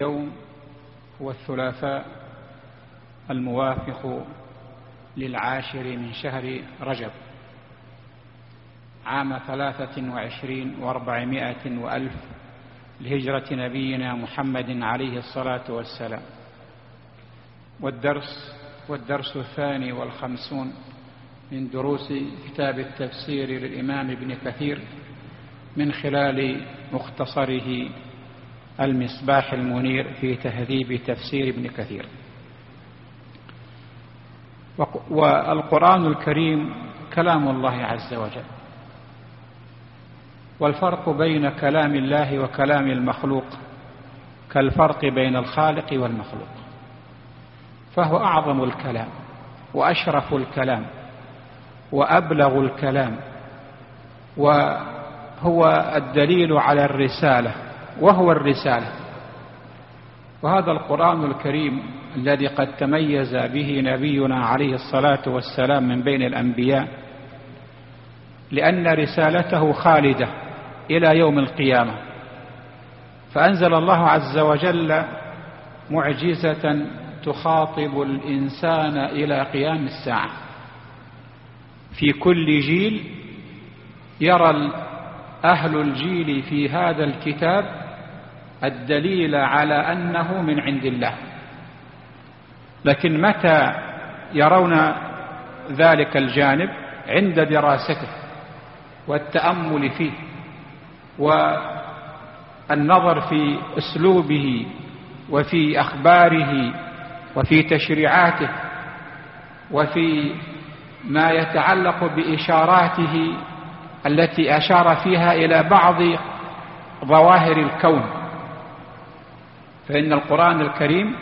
اليوم هو الثلاثاء الموافق 10 من شهر رجب عام 23 و400 وألف لهجرة نبينا محمد عليه الصلاة والسلام. والدرس 52 من دروس كتاب التفسير للإمام ابن كثير من خلال مختصره المصباح المنير في تهذيب تفسير ابن كثير. والقرآن الكريم كلام الله عز وجل، والفرق بين كلام الله وكلام المخلوق كالفرق بين الخالق والمخلوق، فهو أعظم الكلام وأشرف الكلام وأبلغ الكلام، وهو الدليل على الرسالة وهو الرسالة. وهذا القرآن الكريم الذي قد تميز به نبينا عليه الصلاة والسلام من بين الأنبياء، لأن رسالته خالدة إلى يوم القيامة، فأنزل الله عز وجل معجزة تخاطب الإنسان إلى قيام الساعة. في كل جيل يرى أهل الجيل في هذا الكتاب الدليل على أنه من عند الله، لكن متى يرون ذلك الجانب؟ عند دراسته والتأمل فيه والنظر في أسلوبه وفي أخباره وفي تشريعاته وفي ما يتعلق بإشاراته التي أشار فيها إلى بعض ظواهر الكون. فإن القرآن الكريم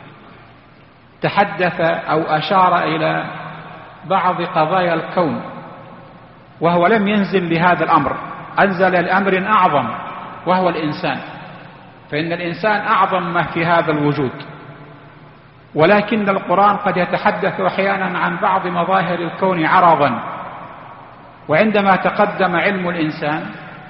تحدث أو أشار إلى بعض قضايا الكون، وهو لم ينزل بهذا الأمر، أنزل الأمر أعظم وهو الإنسان، فإن الإنسان أعظم ما في هذا الوجود. ولكن القرآن قد يتحدث أحيانا عن بعض مظاهر الكون عرضا، وعندما تقدم علم الإنسان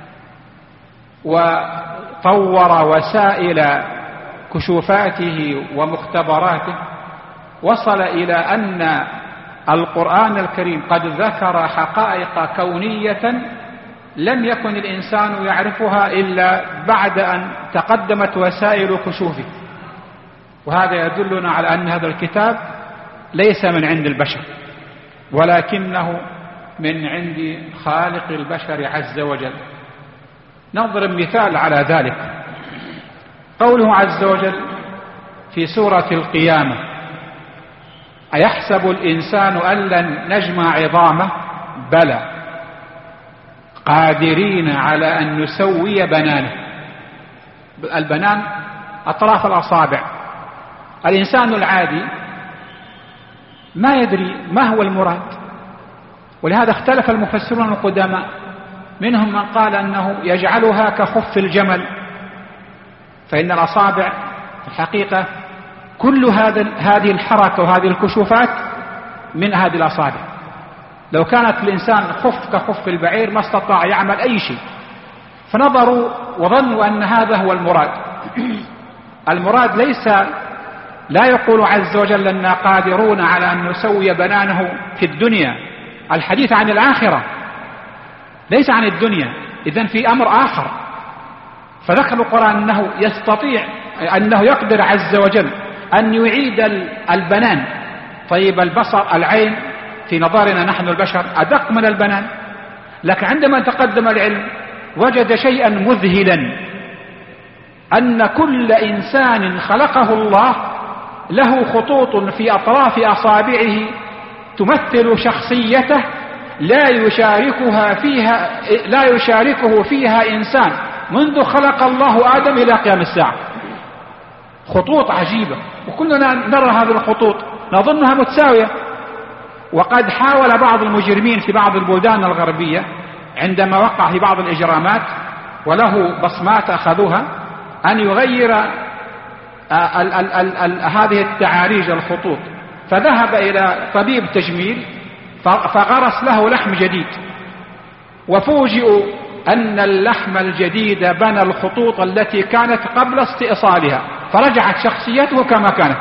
وطور وسائل كشوفاته ومختبراته، وصل إلى أن القرآن الكريم قد ذكر حقائق كونية لم يكن الإنسان يعرفها إلا بعد أن تقدمت وسائل كشوفه. وهذا يدلنا على أن هذا الكتاب ليس من عند البشر، ولكنه من عند خالق البشر عز وجل. نضرب مثال على ذلك، قوله عز وجل في سورة القيامة: أيحسب الإنسان أن لن نجمع عظامه؟ بلى قادرين على أن نسوي بنانه. البنان أطراف الأصابع. الإنسان العادي ما يدري ما هو المراد، ولهذا اختلف المفسرون القدماء، منهم من قال أنه يجعلها كخف الجمل، فإن الأصابع في الحقيقة كل هذه الحركة وهذه الكشوفات من هذه الأصابع. لو كانت الإنسان خف كخف البعير ما استطاع يعمل أي شيء، فنظروا وظنوا أن هذا هو المراد. المراد لا يقول عز وجل أننا قادرون على أن نسوي بنانه في الدنيا، الحديث عن الآخرة ليس عن الدنيا. إذن في أمر آخر. فذكر القرآن أنه يستطيع، أنه يقدر عز وجل أن يعيد البنان. طيب البصر، العين في نظرنا نحن البشر أدق من البنان، لكن عندما تقدم العلم وجد شيئا مذهلا، أن كل إنسان خلقه الله له خطوط في أطراف أصابعه تمثل شخصيته لا يشاركه فيها إنسان منذ خلق الله آدم إلى قيام الساعة. خطوط عجيبة، وكلنا نرى هذه الخطوط نظنها متساوية. وقد حاول بعض المجرمين في بعض البلدان الغربية عندما وقع في بعض الإجرامات وله بصمات أخذوها أن يغير هذه التعاريج الخطوط، فذهب إلى طبيب تجميل فغرس له لحم جديد، وفوجئوا أن اللحم الجديد بنى الخطوط التي كانت قبل استئصالها، فرجعت شخصيته كما كانت.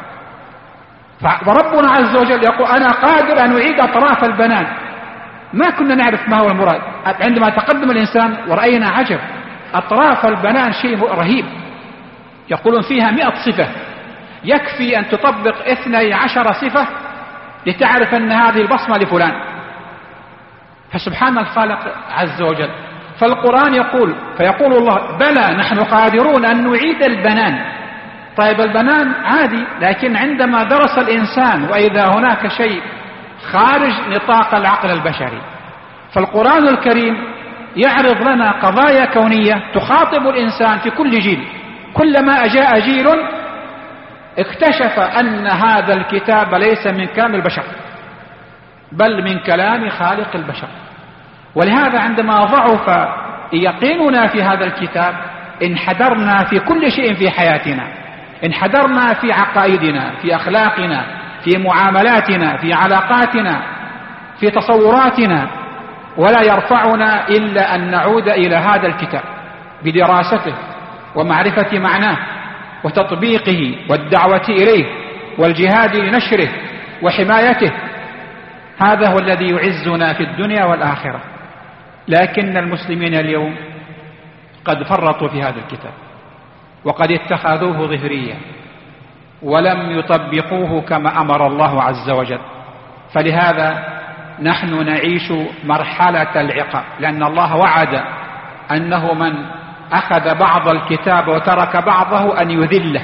فربنا عز وجل يقول أنا قادر أن أعيد أطراف البنان. ما كنا نعرف ما هو المراد. عندما تقدم الإنسان ورأينا عجب، أطراف البنان شيء رهيب، يقولون فيها 100 صفة، يكفي أن تطبق 12 صفة لتعرف أن هذه البصمة لفلان. فسبحان الخالق عز وجل. فالقرآن يقول، فيقول الله بلى نحن قادرون أن نعيد البنان. طيب البنان عادي، لكن عندما درس الإنسان وإذا هناك شيء خارج نطاق العقل البشري، فالقرآن الكريم يعرض لنا قضايا كونية تخاطب الإنسان في كل جيل. كلما جاء جيل اكتشف أن هذا الكتاب ليس من كلام البشر بل من كلام خالق البشر. ولهذا عندما ضعف يقيننا في هذا الكتاب انحدرنا في كل شيء في حياتنا، انحدرنا في عقائدنا، في أخلاقنا، في معاملاتنا، في علاقاتنا، في تصوراتنا. ولا يرفعنا إلا أن نعود إلى هذا الكتاب بدراسته ومعرفة معناه وتطبيقه والدعوة إليه والجهاد لنشره وحمايته. هذا هو الذي يعزنا في الدنيا والآخرة. لكن المسلمين اليوم قد فرطوا في هذا الكتاب وقد اتخذوه ظهريا ولم يطبقوه كما أمر الله عز وجل. فلهذا نحن نعيش مرحلة العقاب، لأن الله وعد أنه من أخذ بعض الكتاب وترك بعضه أن يذله.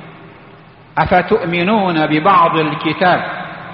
أفتؤمنون ببعض الكتاب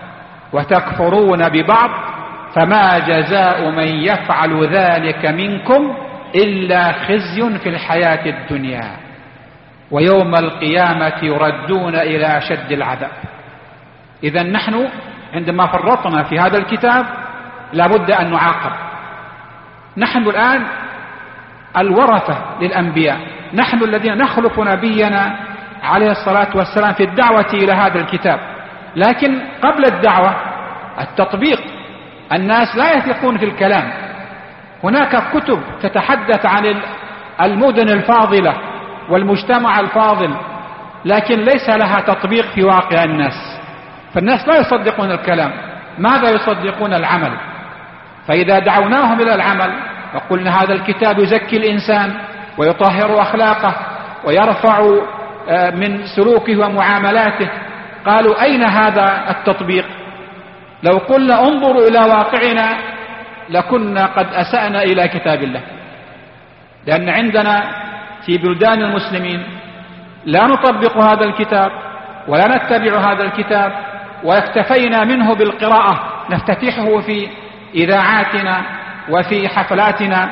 وتكفرون ببعض فما جزاء من يفعل ذلك منكم إلا خزي في الحياة الدنيا ويوم القيامة يردون إلى أشد العذاب. إذا نحن عندما فرطنا في هذا الكتاب لابد أن نعاقب. نحن الآن الورثة للأنبياء، نحن الذين نخلف نبينا عليه الصلاة والسلام في الدعوة إلى هذا الكتاب. لكن قبل الدعوة التطبيق. الناس لا يثقون في الكلام. هناك كتب تتحدث عن المدن الفاضلة والمجتمع الفاضل، لكن ليس لها تطبيق في واقع الناس. فالناس لا يصدقون الكلام، ماذا يصدقون؟ العمل. فإذا دعوناهم إلى العمل وقلنا هذا الكتاب يزكي الإنسان ويطهر أخلاقه ويرفع من سلوكه ومعاملاته، قالوا أين هذا التطبيق؟ لو قلنا انظروا إلى واقعنا لكنا قد أسأنا إلى كتاب الله. لأن عندنا في بلدان المسلمين لا نطبق هذا الكتاب ولا نتبع هذا الكتاب، واكتفينا منه بالقراءة، نفتتحه في إذاعاتنا وفي حفلاتنا،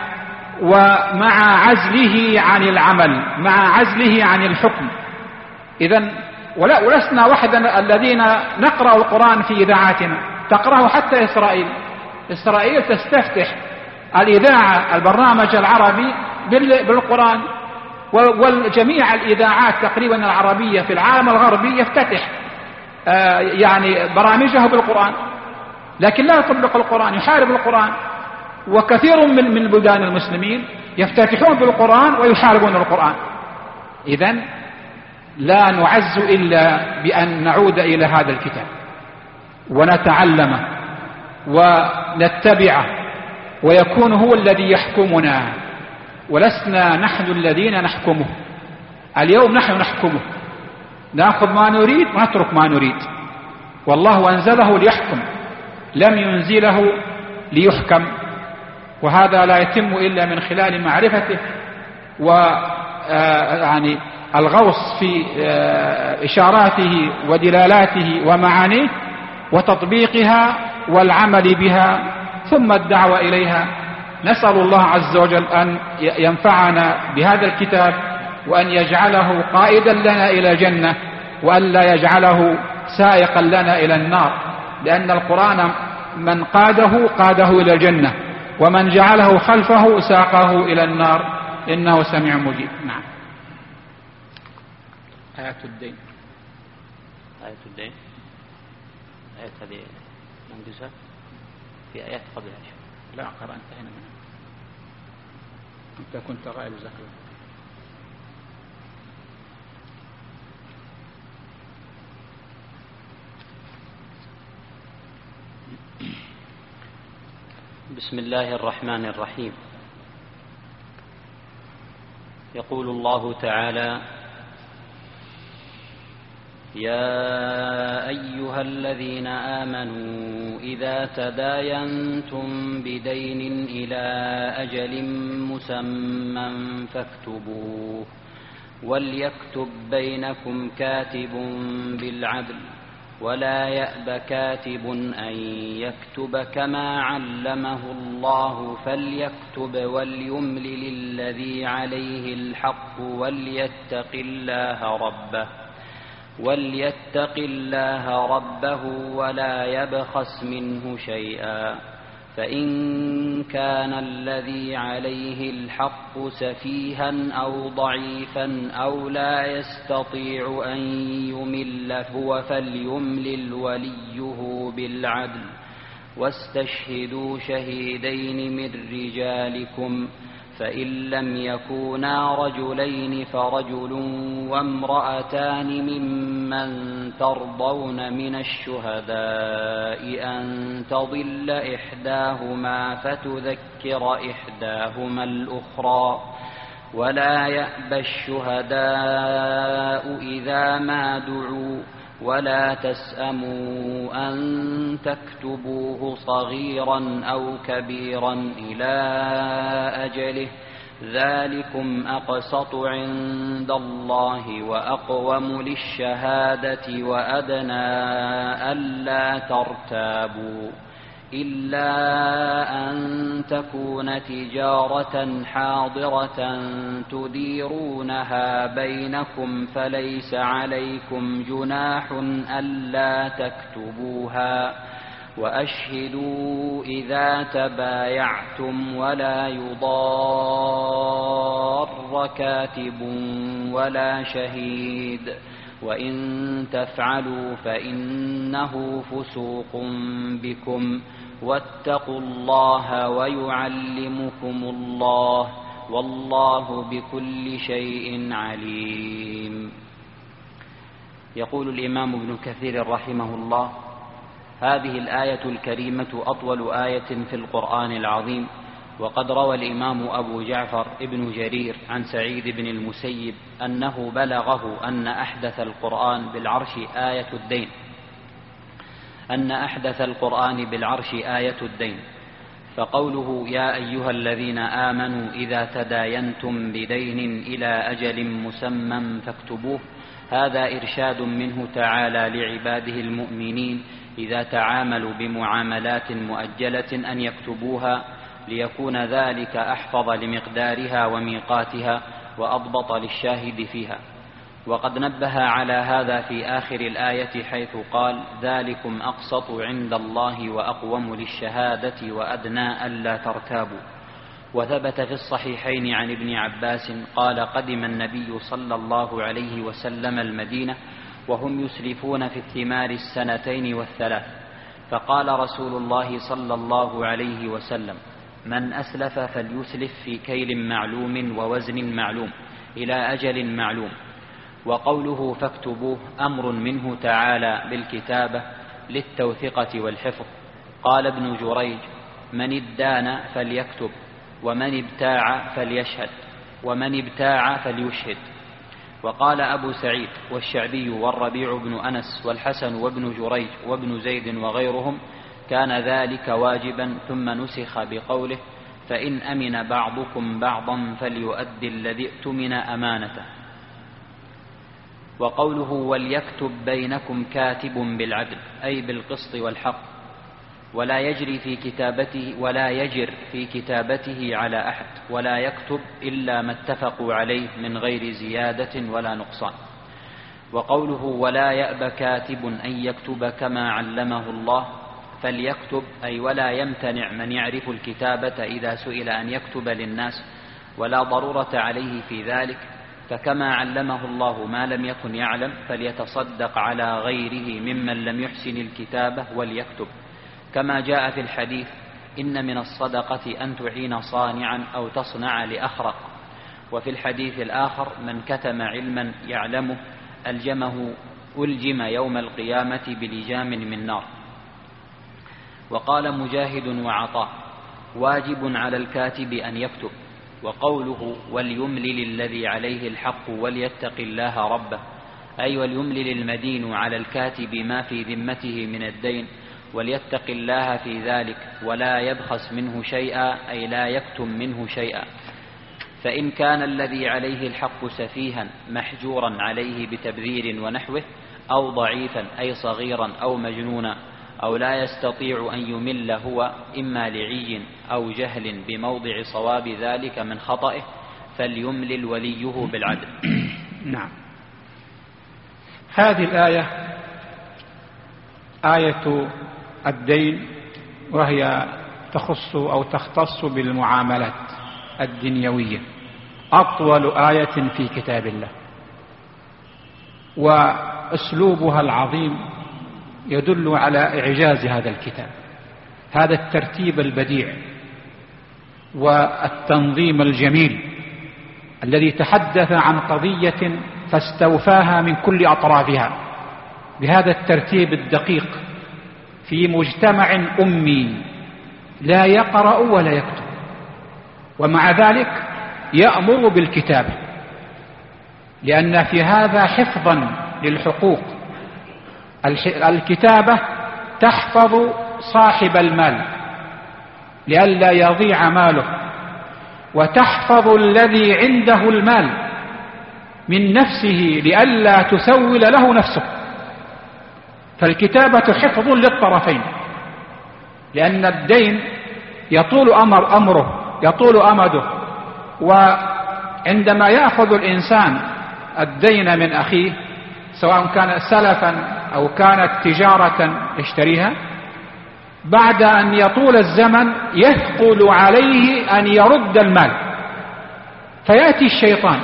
ومع عزله عن العمل، مع عزله عن الحكم. إذن ولسنا وحدنا الذين نقرأ القرآن في إذاعاتنا، تقرأه حتى إسرائيل تستفتح الإذاعة البرنامج العربي بالقرآن، والجميع الإذاعات تقريبا العربية في العالم الغربي يفتتح يعني برامجه بالقرآن، لكن لا يطبق القرآن، يحارب القرآن. وكثير من بلدان المسلمين يفتتحون بالقرآن ويحاربون القرآن. إذن لا نعز إلا بأن نعود إلى هذا الكتاب ونتعلمه ونتبعه ويكون هو الذي يحكمنا، ولسنا نحن الذين نحكمه. اليوم نحن نحكمه، نأخذ ما نريد ونترك ما نريد. والله أنزله ليحكم، لم ينزله ليحكم. وهذا لا يتم إلا من خلال معرفته يعني الغوص في إشاراته ودلالاته ومعانيه وتطبيقها والعمل بها ثم الدعوة إليها. نسأل الله عز وجل أن ينفعنا بهذا الكتاب وأن يجعله قائدا لنا إلى الجنة وأن لا يجعله سائقا لنا إلى النار، لأن القرآن من قاده إلى الجنة، ومن جعله خلفه ساقه إلى النار، إنه سميع مجيب. نعم. آيات الدين. آيات هذه منجزة في آيات قبلها. لا قرأ انتهينا منها. أنت كنت غائب ذكر. بسم الله الرحمن الرحيم. يقول الله تعالى: يا أيها الذين آمنوا إذا تداينتم بدين إلى أجل مسمى فاكتبوه وليكتب بينكم كاتب بالعدل ولا يأب كاتب أن يكتب كما علمه الله فليكتب وليملل الذي عليه الحق وليتق الله ربه ولا يبخس منه شيئا، فإن كان الذي عليه الحق سفيها أو ضعيفا أو لا يستطيع أن يمل هو فليملل وليه بالعدل، واستشهدوا شهيدين من رجالكم، فإن لم يكونا رجلين فرجل وامرأتان ممن ترضون من الشهداء أن تضل إحداهما فتذكر إحداهما الأخرى، ولا يأبى الشهداء إذا ما دعوا، ولا تسأموا أن تكتبوه صغيرا أو كبيرا إلى أجله، ذلكم أقسط عند الله وأقوم للشهادة وأدنى ألا ترتابوا، إلا أن تكون تجارة حاضرة تديرونها بينكم فليس عليكم جناح ألا تكتبوها، وأشهدوا إذا تبايعتم ولا يضار كاتب ولا شهيد، وإن تفعلوا فإنه فسوق بكم، واتقوا الله ويعلمكم الله، والله بكل شيء عليم. يقول الإمام ابن كثير رحمه الله: هذه الآية الكريمة أطول آية في القرآن العظيم. وقد روى الإمام أبو جعفر ابن جرير عن سعيد بن المسيب أنه بلغه أن أحدث القرآن بالعرش آية الدين، فقوله يا أيها الذين آمنوا إذا تداينتم بدين إلى أجل مسمى فاكتبوه، هذا إرشاد منه تعالى لعباده المؤمنين إذا تعاملوا بمعاملات مؤجلة أن يكتبوها، ليكون ذلك أحفظ لمقدارها وميقاتها وأضبط للشاهد فيها. وقد نبه على هذا في آخر الآية حيث قال: ذلكم أقسط عند الله وأقوم للشهادة وأدنى ألا ترتابوا. وثبت في الصحيحين عن ابن عباس قال: قدم النبي صلى الله عليه وسلم المدينة وهم يسلفون في الثمار 2 و3، فقال رسول الله صلى الله عليه وسلم: من أسلف فليسلف في كيل معلوم ووزن معلوم إلى أجل معلوم. وقوله فاكتبوه أمر منه تعالى بالكتابة للتوثقة والحفظ. قال ابن جريج: من ادان فليكتب، ومن ابتاع فليشهد، ومن ابتاع فليشهد. وقال أبو سعيد والشعبي والربيع بن أنس والحسن وابن جريج وابن زيد وغيرهم: كان ذلك واجبا، ثم نسخ بقوله: فإن أمن بعضكم بعضا فليؤدي الذي اؤتمن أمانته. وقوله وليكتب بينكم كاتب بالعدل أي بالقسط والحق، ولا يجر في كتابته على أحد، ولا يكتب إلا ما اتفقوا عليه من غير زيادة ولا نقصان. وقوله ولا يأب كاتب أن يكتب كما علمه الله، فليكتب أي ولا يمتنع من يعرف الكتابة إذا سئل أن يكتب للناس ولا ضرورة عليه في ذلك، فكما علمه الله ما لم يكن يعلم فليتصدق على غيره ممن لم يحسن الكتابة وليكتب، كما جاء في الحديث: إن من الصدقة أن تعين صانعا أو تصنع لأخرق. وفي الحديث الآخر: من كتم علما يعلمه ألجم يوم القيامة بلجام من نار. وقال مجاهد وعطاء: واجب على الكاتب أن يكتب. وقوله وليملل الذي عليه الحق وليتق الله ربه، أي وليملل المدين على الكاتب ما في ذمته من الدين وليتق الله في ذلك ولا يبخس منه شيئا، أي لا يكتم منه شيئا. فإن كان الذي عليه الحق سفيها محجورا عليه بتبذير ونحوه، أو ضعيفا أي صغيرا أو مجنونا، أو لا يستطيع أن يمل هو إما لعي أو جهل بموضع صواب ذلك من خطئه، فليملل وليه بالعدل. نعم. هذه الآية آية الدين، وهي تخص أو تختص بالمعاملات الدنيوية، أطول آية في كتاب الله، وأسلوبها العظيم يدل على إعجاز هذا الكتاب، هذا الترتيب البديع والتنظيم الجميل الذي تحدث عن قضية فاستوفاها من كل أطرافها بهذا الترتيب الدقيق في مجتمع أمي لا يقرأ ولا يكتب، ومع ذلك يأمر بالكتابة، لأن في هذا حفظا للحقوق. الكتابة تحفظ صاحب المال لئلا يضيع ماله، وتحفظ الذي عنده المال من نفسه لئلا تسول له نفسه. فالكتابة حفظ للطرفين، لأن الدين يطول أمره يطول أمده، وعندما يأخذ الإنسان الدين من أخيه سواء كان سلفا أو كانت تجارة يشتريها، بعد أن يطول الزمن يثقل عليه أن يرد المال، فيأتي الشيطان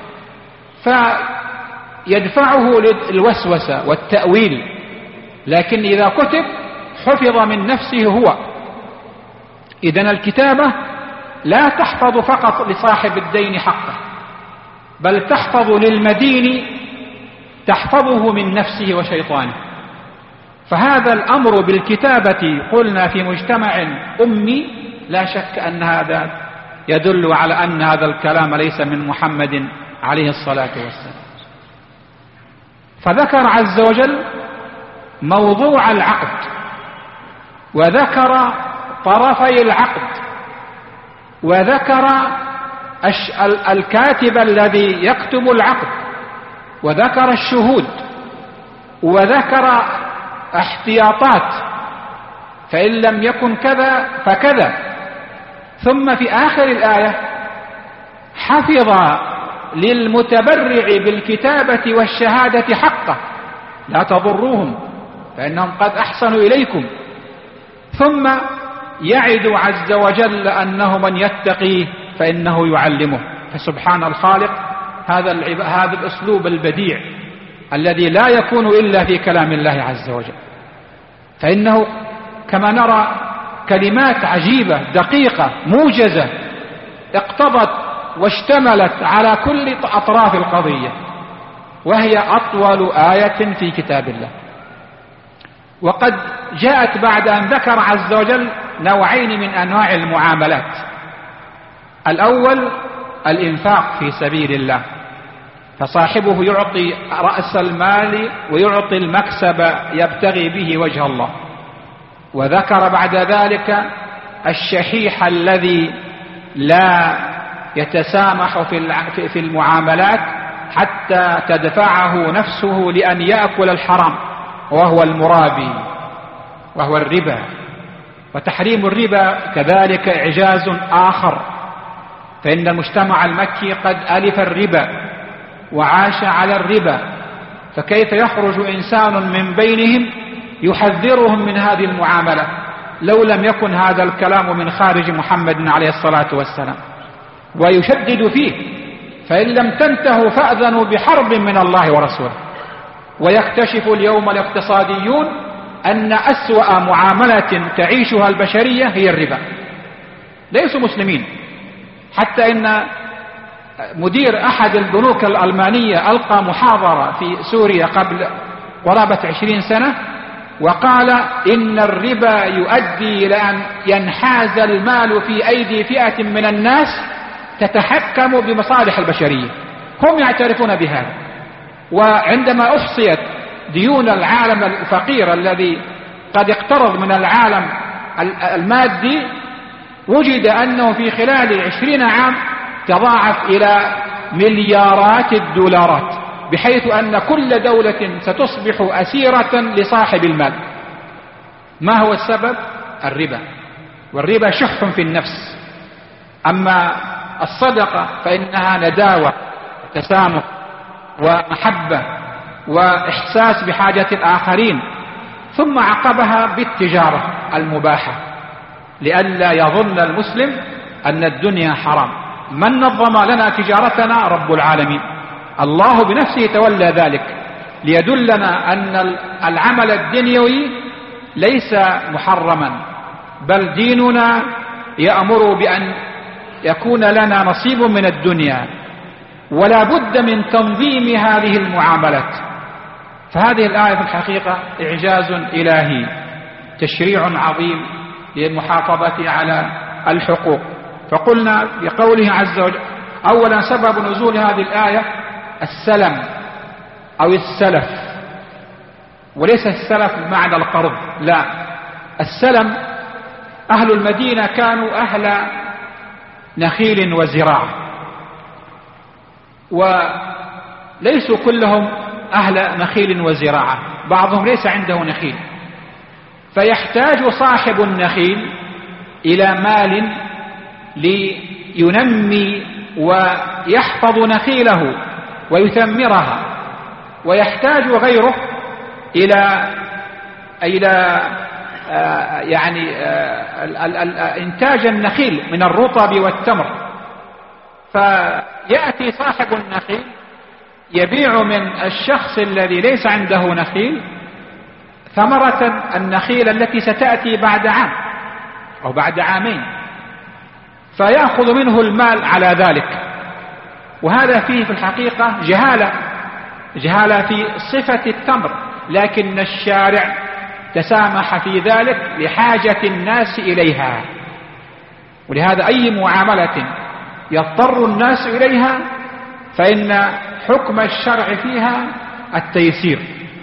فيدفعه للوسوسة والتأويل. لكن إذا كتب حفظ من نفسه هو. إذن الكتابة لا تحفظ فقط لصاحب الدين حقه، بل تحفظ للمدين، تحفظه من نفسه وشيطانه. فهذا الأمر بالكتابة قلنا في مجتمع أمي لا شك أن هذا يدل على أن هذا الكلام ليس من محمد عليه الصلاة والسلام. فذكر عز وجل موضوع العقد، وذكر طرفي العقد، وذكر الكاتب الذي يكتب العقد، وذكر الشهود، وذكر احتياطات فإن لم يكن كذا فكذا. ثم في آخر الآية حفظ للمتبرع بالكتابة والشهادة حقه، لا تضروهم فإنهم قد أحسنوا إليكم. ثم يعد عز وجل أنه من يتقيه فإنه يعلمه. فسبحان الخالق، هذا الأسلوب البديع الذي لا يكون إلا في كلام الله عز وجل. فإنه كما نرى كلمات عجيبة دقيقة موجزة اقتضت واشتملت على كل أطراف القضية، وهي أطول آية في كتاب الله. وقد جاءت بعد أن ذكر عز وجل نوعين من أنواع المعاملات. الأول الإنفاق في سبيل الله، فصاحبه يعطي رأس المال ويعطي المكسب يبتغي به وجه الله. وذكر بعد ذلك الشحيح الذي لا يتسامح في المعاملات حتى تدفعه نفسه لأن يأكل الحرام، وهو المرابي وهو الربا. وتحريم الربا كذلك إعجاز آخر، فإن المجتمع المكي قد ألف الربا وعاش على الربا، فكيف يخرج إنسان من بينهم يحذرهم من هذه المعاملة لو لم يكن هذا الكلام من خارج محمد عليه الصلاة والسلام، ويشدد فيه، فإن لم تنتهوا فأذنوا بحرب من الله ورسوله. ويكتشف اليوم الاقتصاديون أن أسوأ معاملة تعيشها البشرية هي الربا. ليسوا مسلمين، حتى إن مدير أحد البنوك الألمانية ألقى محاضرة في سوريا قبل قرابة 20 سنة، وقال إن الربا يؤدي إلى أن ينحاز المال في أيدي فئة من الناس تتحكم بمصالح البشرية. هم يعترفون بهذا. وعندما أحصيت ديون العالم الفقير الذي قد اقترض من العالم المادي، وجد أنه في خلال 20 عام تضاعف إلى مليارات الدولارات، بحيث أن كل دولة ستصبح أسيرة لصاحب المال. ما هو السبب؟ الربا. والربا شح في النفس. أما الصدقة فإنها نداوة وتسامح ومحبة وإحساس بحاجة الآخرين. ثم عقبها بالتجارة المباحة، لئلا يظن المسلم أن الدنيا حرام. من نظم لنا تجارتنا؟ رب العالمين. الله بنفسه تولى ذلك ليدلنا أن العمل الدنيوي ليس محرما، بل ديننا يأمر بأن يكون لنا نصيب من الدنيا، ولا بد من تنظيم هذه المعاملات. فهذه الآية في الحقيقة إعجاز إلهي، تشريع عظيم للمحافظة على الحقوق. فقلنا بقوله عز وجل أولا سبب نزول هذه الآية السلم أو السلف، وليس السلف بمعنى القرض، لا. السلم أهل المدينة كانوا أهل نخيل وزراعة، وليسوا كلهم أهل نخيل وزراعة، بعضهم ليس عنده نخيل، فيحتاج صاحب النخيل إلى مال لينمي ويحفظ نخيله ويثمرها، ويحتاج غيره إلى إنتاج النخيل من الرطب والتمر. فيأتي صاحب النخيل يبيع من الشخص الذي ليس عنده نخيل ثمرة النخيل التي ستأتي بعد عام أو بعد عامين، فيأخذ منه المال على ذلك. وهذا فيه في الحقيقة جهالة في صفة التمر، لكن الشارع تسامح في ذلك لحاجة الناس إليها. ولهذا أي معاملة يضطر الناس إليها فإن حكم الشرع فيها التيسير.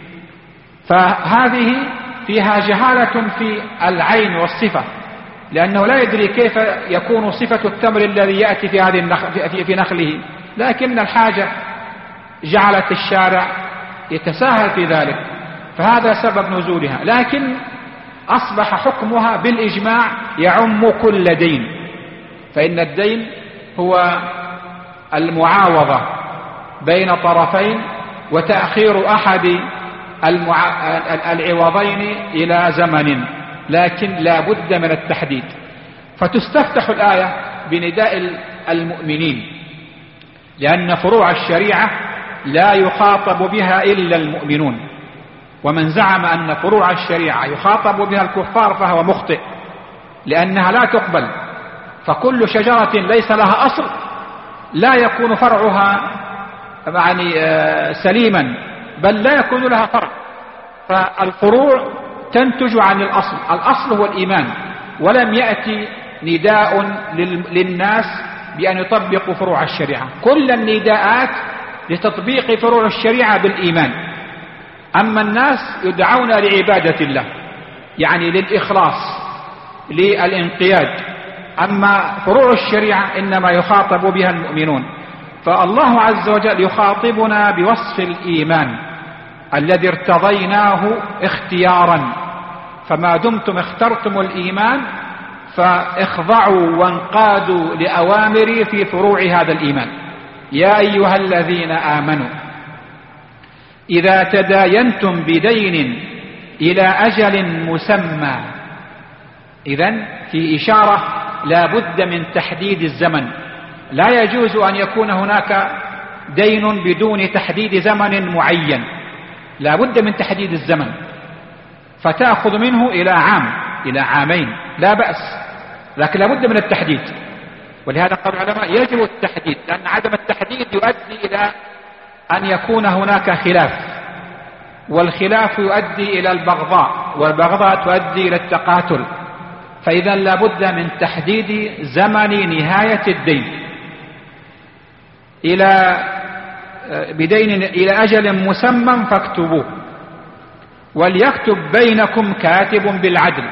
فهذه فيها جهالة في العين والصفة، لأنه لا يدري كيف يكون صفة التمر الذي يأتي في نخله، لكن الحاجة جعلت الشارع يتساهل في ذلك، فهذا سبب نزولها. لكن أصبح حكمها بالإجماع يعم كل دين، فإن الدين هو المعاوضة بين طرفين وتأخير أحد العوضين إلى زمن، لكن لا بد من التحديد. فتستفتح الآية بنداء المؤمنين، لأن فروع الشريعة لا يخاطب بها إلا المؤمنون، ومن زعم أن فروع الشريعة يخاطب بها الكفار فهو مخطئ، لأنها لا تقبل. فكل شجرة ليس لها أصل لا يكون فرعها سليما، بل لا يكون لها فرع. فالفروع تنتج عن الأصل، الأصل هو الإيمان، ولم يأتي نداء للناس بأن يطبقوا فروع الشريعة. كل النداءات لتطبيق فروع الشريعة بالإيمان. أما الناس يدعون لعبادة الله، يعني للإخلاص، للانقياد. أما فروع الشريعة إنما يخاطب بها المؤمنون. فالله عز وجل يخاطبنا بوصف الإيمان الذي ارتضيناه اختيارا، فما دمتم اخترتم الإيمان فاخضعوا وانقادوا لأوامري في فروع هذا الإيمان. يا أيها الذين آمنوا إذا تداينتم بدين إلى أجل مسمى. إذن في إشارة لا بد من تحديد الزمن، لا يجوز أن يكون هناك دين بدون تحديد زمن معين، لا بد من تحديد الزمن. فتأخذ منه إلى عام إلى عامين لا بأس، لكن لا بد من التحديد. ولهذا قال العلماء يجب التحديد، لأن عدم التحديد يؤدي إلى أن يكون هناك خلاف، والخلاف يؤدي إلى البغضاء، والبغضاء تؤدي إلى التقاتل. فإذا لا بد من تحديد زمن نهاية الدين إلى أجل مسمى فاكتبوه، وليكتب بينكم كاتب بالعدل.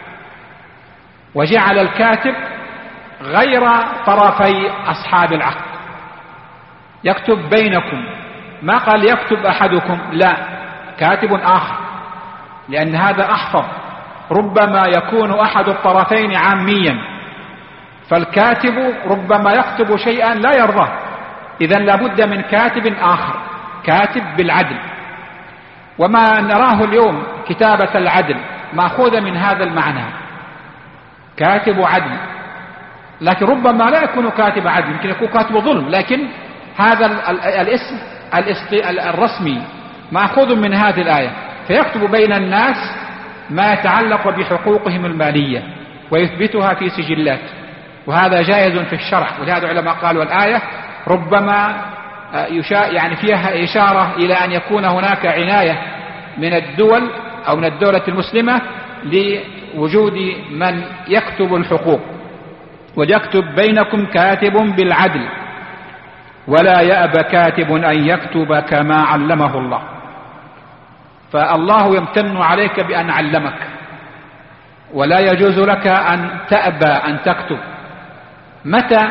وجعل الكاتب غير طرفي أصحاب العقد، يكتب بينكم، ما قال يكتب أحدكم، لا، كاتب آخر، لأن هذا أحفظ. ربما يكون أحد الطرفين عاميا، فالكاتب ربما يكتب شيئا لا يرضاه، إذن لابد من كاتب آخر، كاتب بالعدل. وما نراه اليوم كتابة العدل مأخوذة من هذا المعنى، كاتب عدل، لكن ربما لا يكون كاتب عدل، يمكن يكون كاتب ظلم، لكن هذا الاسم الرسمي مأخوذ من هذه الآية. فيكتب بين الناس ما يتعلق بحقوقهم المالية ويثبتها في سجلات، وهذا جائز في الشرع. ولهذا العلماء قالوا الآية ربما يعني فيها إشارة إلى أن يكون هناك عناية من الدول أو من الدولة المسلمة لوجود من يكتب الحقوق. ويكتب بينكم كاتب بالعدل ولا يأبى كاتب أن يكتب كما علمه الله. فالله يمتن عليك بأن علمك، ولا يجوز لك أن تأبى أن تكتب. متى؟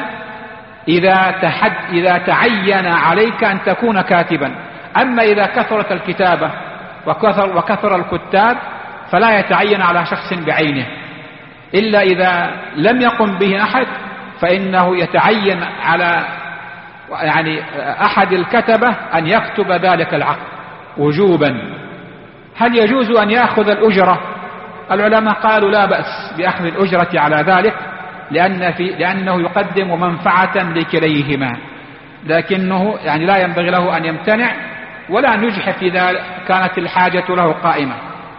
إذا تعين عليك أن تكون كاتبا. أما إذا كثرت الكتابة وكثر الكتاب فلا يتعين على شخص بعينه، إلا إذا لم يقم به أحد فإنه يتعين على أحد الكتبة أن يكتب ذلك العقد وجوبا. هل يجوز أن يأخذ الأجرة؟ العلماء قالوا لا بأس بأخذ الأجرة على ذلك، لأنه يقدم منفعة لكليهما، لكنه لا ينبغي له أن يمتنع ولا أن يجحف إذا كانت الحاجة له قائمة.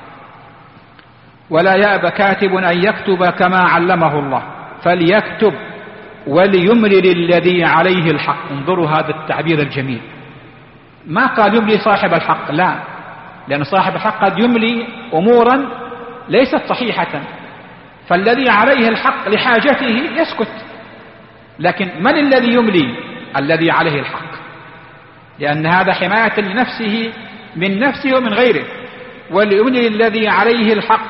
ولا يأبى كاتب أن يكتب كما علمه الله فليكتب وليملل الذي عليه الحق. انظروا هذا التعبير الجميل، ما قال يملي صاحب الحق، لا، لأن صاحب الحق قد يملي أمورا ليست صحيحة، فالذي عليه الحق لحاجته يسكت. لكن من الذي يملي؟ الذي عليه الحق، لأن هذا حماية لنفسه من نفسه ومن غيره. وليملي الذي عليه الحق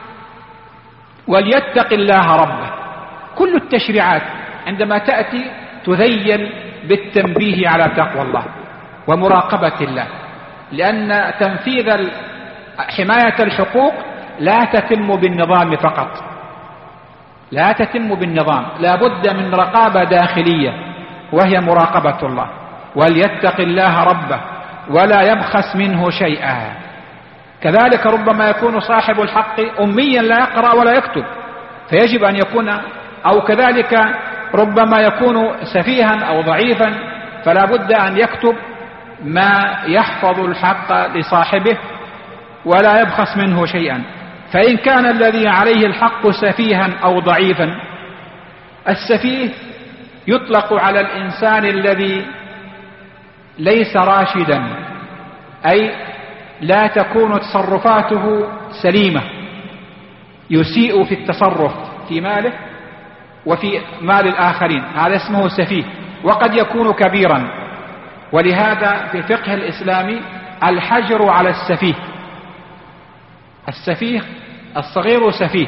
وليتق الله ربه. كل التشريعات عندما تأتي تذيل بالتنبيه على تقوى الله ومراقبة الله، لأن تنفيذ حماية الحقوق لا تتم بالنظام فقط، لا تتم بالنظام، لا بد من رقابة داخلية وهي مراقبة الله. وليتق الله ربه ولا يبخس منه شيئا. كذلك ربما يكون صاحب الحق أميا لا يقرأ ولا يكتب، فيجب أن يكون، أو كذلك ربما يكون سفيها أو ضعيفا، فلا بد أن يكتب ما يحفظ الحق لصاحبه ولا يبخس منه شيئا. فإن كان الذي عليه الحق سفيها أو ضعيفا، السفيه يطلق على الإنسان الذي ليس راشدا، أي لا تكون تصرفاته سليمة، يسيء في التصرف في ماله وفي مال الآخرين، هذا اسمه سفيه. وقد يكون كبيرا، ولهذا في الفقه الإسلامي الحجر على السفيه. السفيه الصغير سفيه،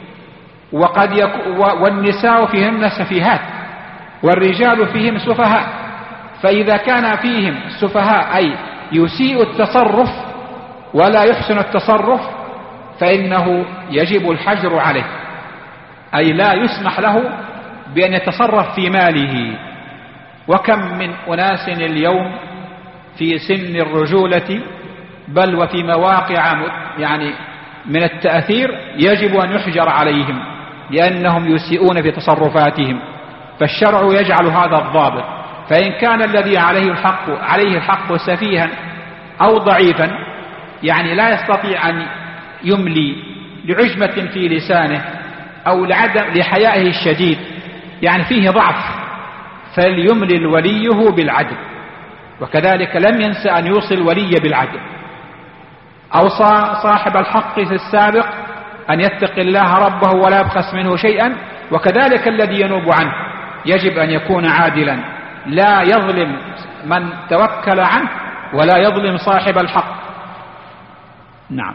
والنساء فيهن سفيهات والرجال فيهم سفهاء. فإذا كان فيهم سفهاء أي يسيء التصرف ولا يحسن التصرف فإنه يجب الحجر عليه، أي لا يسمح له بأن يتصرف في ماله. وكم من أناس اليوم في سن الرجولة بل وفي مواقع من التأثير يجب أن يحجر عليهم لأنهم يسيئون في تصرفاتهم. فالشرع يجعل هذا الضابط. فإن كان الذي عليه الحق سفيها أو ضعيفا، لا يستطيع أن يملي لعجمة في لسانه أو لحيائه الشديد، فيه ضعف، فليملل وليه بالعدل. وكذلك لم ينسى أن يوصي الولي بالعدل. أو صاحب الحق في السابق أن يتقي الله ربه ولا يبخس منه شيئا، وكذلك الذي ينوب عنه يجب أن يكون عادلا، لا يظلم من توكل عنه ولا يظلم صاحب الحق. نعم.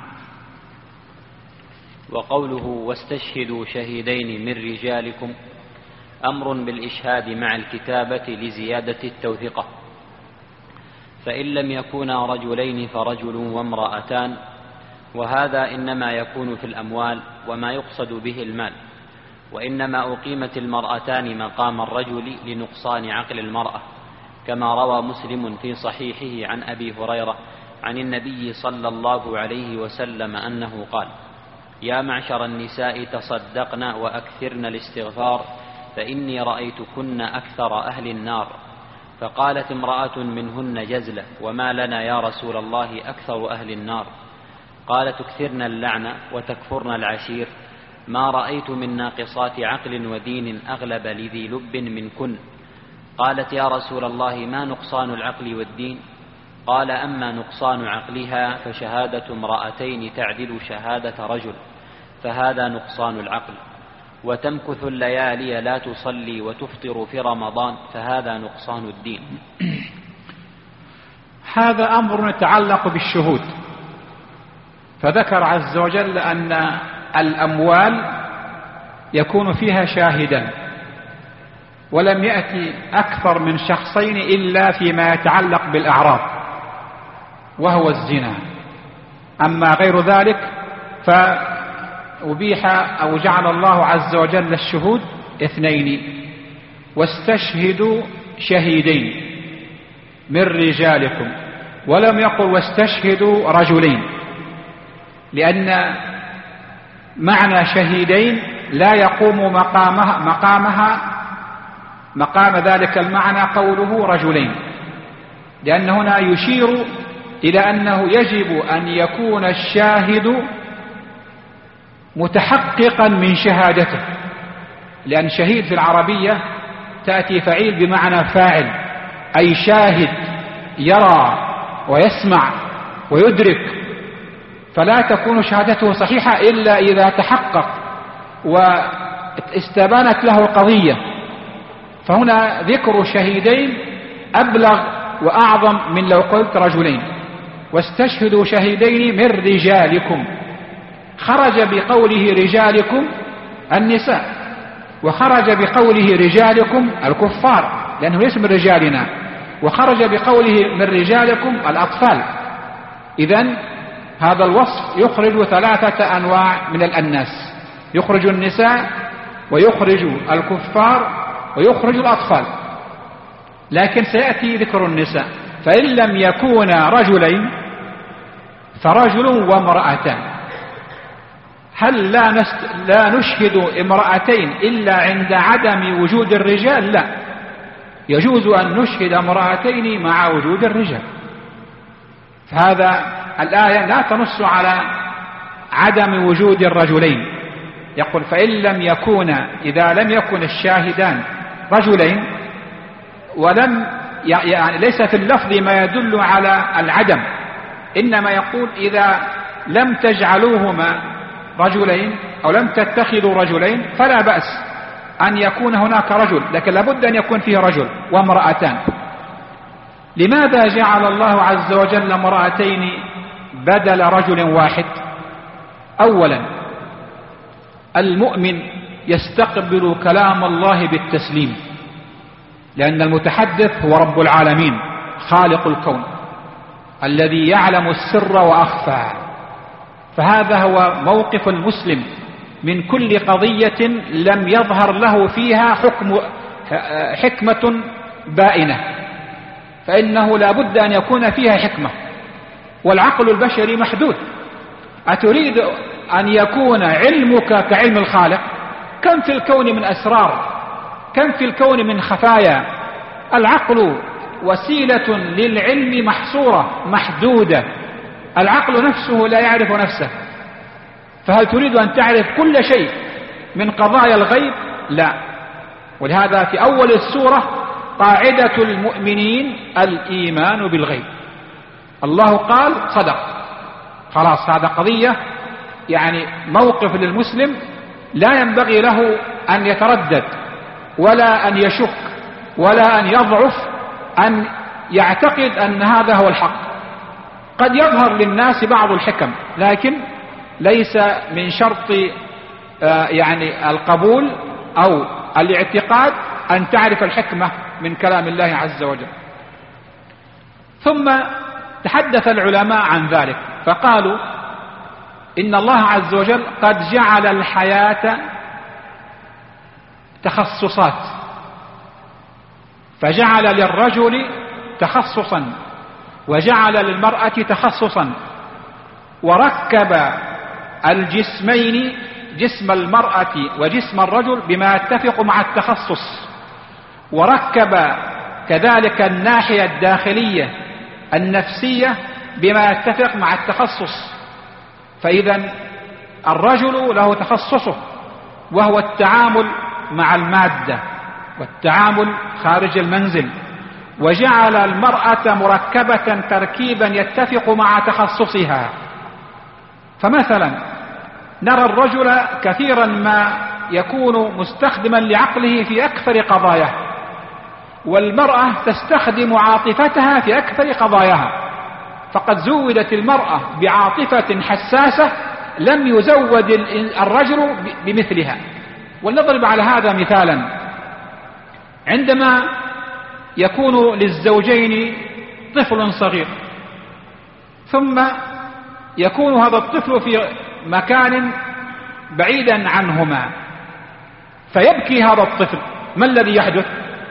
وقوله واستشهدوا شهيدين من رجالكم أمر بالإشهاد مع الكتابة لزيادة التوثقة، فإن لم يكونا رجلين فرجل وامرأتان، وهذا إنما يكون في الأموال وما يقصد به المال، وإنما أقيمت المرأتان مقام الرجل لنقصان عقل المرأة، كما روى مسلم في صحيحه عن أبي هريرة عن النبي صلى الله عليه وسلم أنه قال: يا معشر النساء تصدقن وأكثرن الاستغفار فإني رأيتكن أكثر أهل النار. فقالت امرأة منهن جزلة: وما لنا يا رسول الله أكثر أهل النار؟ قال: تكثرن اللعنة وتكفرن العشير، ما رأيت من ناقصات عقل ودين أغلب لذي لب منكن. قالت: يا رسول الله ما نقصان العقل والدين؟ قال: أما نقصان عقلها فشهادة امرأتين تعدل شهادة رجل، فهذا نقصان العقل، وتمكث الليالي لا تصلي وتفطر في رمضان، فهذا نقصان الدين. هذا أمر يتعلق بالشهود، فذكر عز وجل أن الأموال يكون فيها شاهدا، ولم يأتي أكثر من شخصين إلا فيما يتعلق بالأعراض وهو الزنا. أما غير ذلك فأبيح أو جعل الله عز وجل الشهود اثنين: واستشهدوا شهيدين من رجالكم، ولم يقل واستشهدوا رجلين، لأن معنى شهيدين لا يقوم مقام ذلك المعنى قوله رجلين، لأن هنا يشير إلى أنه يجب أن يكون الشاهد متحققا من شهادته، لأن شهيد في العربية تأتي فعيل بمعنى فاعل، أي شاهد يرى ويسمع ويدرك، فلا تكون شهادته صحيحة إلا إذا تحقق واستبانت له القضية. فهنا ذكر شهيدين أبلغ وأعظم من لو قلت رجلين. واستشهدوا شهيدين من رجالكم، خرج بقوله رجالكم النساء، وخرج بقوله رجالكم الكفار لأنه ليس من رجالنا، وخرج بقوله من رجالكم الأطفال. إذن هذا الوصف يخرج 3 أنواع من الأناس: يخرج النساء، ويخرج الكفار، ويخرج الأطفال. لكن سيأتي ذكر النساء: فإن لم يكونا رجلين فرجل وامرأتان. هل لا نشهد امرأتين إلا عند عدم وجود الرجال؟ لا، يجوز أن نشهد امرأتين مع وجود الرجال. فهذا الآية لا تنص على عدم وجود الرجلين. يقول: فإن لم يكونا، إذا لم يكن الشاهدان رجلين، ولم يعني ليس في اللفظ ما يدل على العدم، إنما يقول إذا لم تجعلوهما رجلين أو لم تتخذوا رجلين فلا بأس أن يكون هناك رجل، لكن لابد أن يكون فيه رجل وامرأتان. لماذا جعل الله عز وجل امرأتين بدل رجل واحد؟ أولا، المؤمن يستقبل كلام الله بالتسليم، لأن المتحدث هو رب العالمين خالق الكون الذي يعلم السر وأخفى. فهذا هو موقف المسلم من كل قضية لم يظهر له فيها حكمة بائنة، فإنه لا بد أن يكون فيها حكمة، والعقل البشري محدود. أتريد أن يكون علمك كعلم الخالق؟ كم في الكون من أسرار، كم في الكون من خفايا. العقل وسيلة للعلم محصورة محدودة، العقل نفسه لا يعرف نفسه. فهل تريد أن تعرف كل شيء من قضايا الغيب؟ لا. ولهذا في أول السورة قاعدة المؤمنين الإيمان بالغيب. الله قال صدق، خلاص هذا قضية يعني موقف للمسلم لا ينبغي له أن يتردد ولا أن يشك ولا أن يضعف، أن يعتقد أن هذا هو الحق. قد يظهر للناس بعض الحكم، لكن ليس من شرط يعني القبول أو الاعتقاد أن تعرف الحكمة من كلام الله عز وجل. ثم تحدث العلماء عن ذلك فقالوا إن الله عز وجل قد جعل الحياة تخصصات، فجعل للرجل تخصصا وجعل للمرأة تخصصا، وركب الجسمين جسم المرأة وجسم الرجل بما يتفق مع التخصص، وركب كذلك الناحية الداخلية النفسية بما يتفق مع التخصص. فإذا الرجل له تخصصه وهو التعامل مع المادة والتعامل خارج المنزل، وجعل المرأة مركبة تركيبا يتفق مع تخصصها. فمثلا نرى الرجل كثيرا ما يكون مستخدما لعقله في أكثر قضاياه، والمرأة تستخدم عاطفتها في أكثر قضاياها، فقد زودت المرأة بعاطفة حساسة لم يزود الرجل بمثلها. ولنضرب على هذا مثالا، عندما يكون للزوجين طفل صغير ثم يكون هذا الطفل في مكان بعيدا عنهما فيبكي هذا الطفل، ما الذي يحدث؟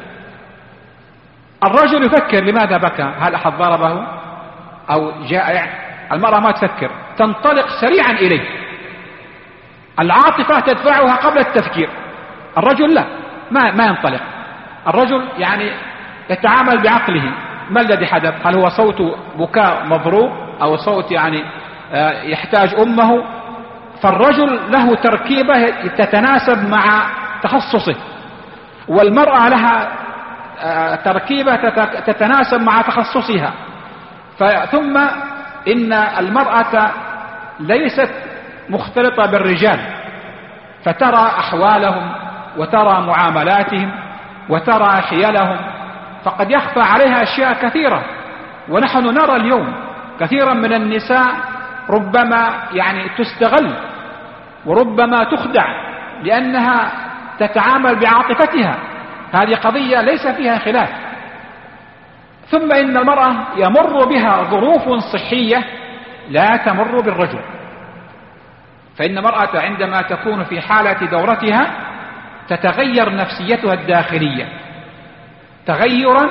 الرجل يفكر لماذا بكى، هل أحد ضربه أو جائع؟ المرأة ما تفكر، تنطلق سريعا إليه، العاطفة تدفعها قبل التفكير. الرجل لا، ما ينطلق. الرجل يعني يتعامل بعقله، ما الذي حدث؟ هل هو صوت بكاء مضروب أو صوت يعني يحتاج أمه؟ فالرجل له تركيبة تتناسب مع تخصصه، والمرأة لها تركيبة تتناسب مع تخصصها. ثم إن المرأة ليست مختلطة بالرجال، فترى أحوالهم وترى معاملاتهم وترى حيلهم، فقد يخفى عليها أشياء كثيرة. ونحن نرى اليوم كثيرا من النساء ربما يعني تستغل وربما تخدع لأنها تتعامل بعاطفتها، هذه قضية ليس فيها خلاف. ثم إن المرأة يمر بها ظروف صحية لا تمر بالرجل، فإن المرأة عندما تكون في حالة دورتها تتغير نفسيتها الداخلية تغيرا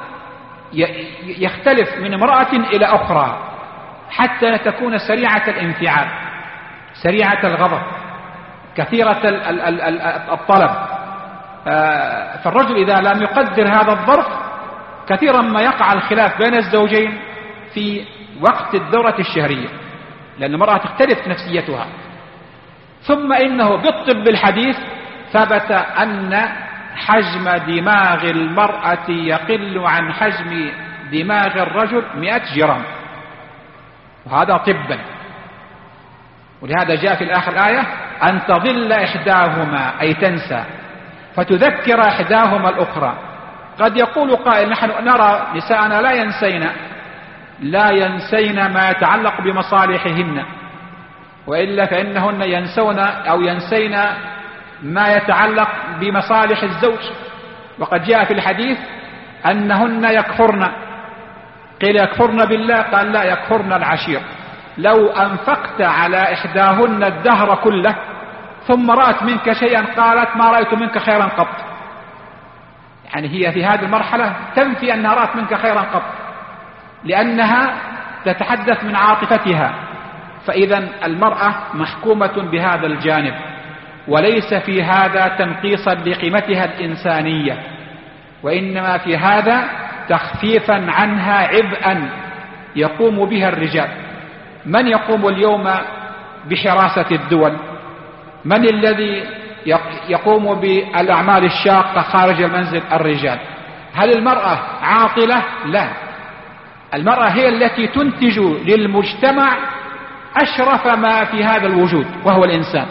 يختلف من امرأة إلى أخرى، حتى تكون سريعة الانفعال، سريعة الغضب، كثيرة الطلب. فالرجل إذا لم يقدر هذا الظرف كثيرا ما يقع الخلاف بين الزوجين في وقت الدورة الشهرية، لأن المرأة تختلف نفسيتها. ثم إنه بالطب الحديث ثبت أن حجم دماغ المرأة يقل عن حجم دماغ الرجل 100 جرام، وهذا طبا. ولهذا جاء في الآخر الآية أن تضل إحداهما أي تنسى فتذكر إحداهما الأخرى. قد يقول قائل نحن نرى نساءنا لا ينسين ما يتعلق بمصالحهن، وإلا فإنهن ينسون أو ينسين ما يتعلق بمصالح الزوج. وقد جاء في الحديث أنهن يكفرن، قيل يكفرن بالله، قال لا، يكفرن العشير. لو أنفقت على إحداهن الدهر كله ثم رأت منك شيئا قالت ما رأيت منك خيرا قط، يعني هي في هذه المرحلة تنفي أنها رأت منك خيرا قط، لأنها تتحدث من عاطفتها. فإذا المرأة محكومة بهذا الجانب، وليس في هذا تنقيصا لقيمتها الإنسانية، وإنما في هذا تخفيفا عنها عبئا يقوم بها الرجال. من يقوم اليوم بحراسة الدول؟ من الذي يقوم بالأعمال الشاقة خارج المنزل؟ الرجال. هل المرأة عاطلة؟ لا، المرأة هي التي تنتج للمجتمع أشرف ما في هذا الوجود وهو الإنسان،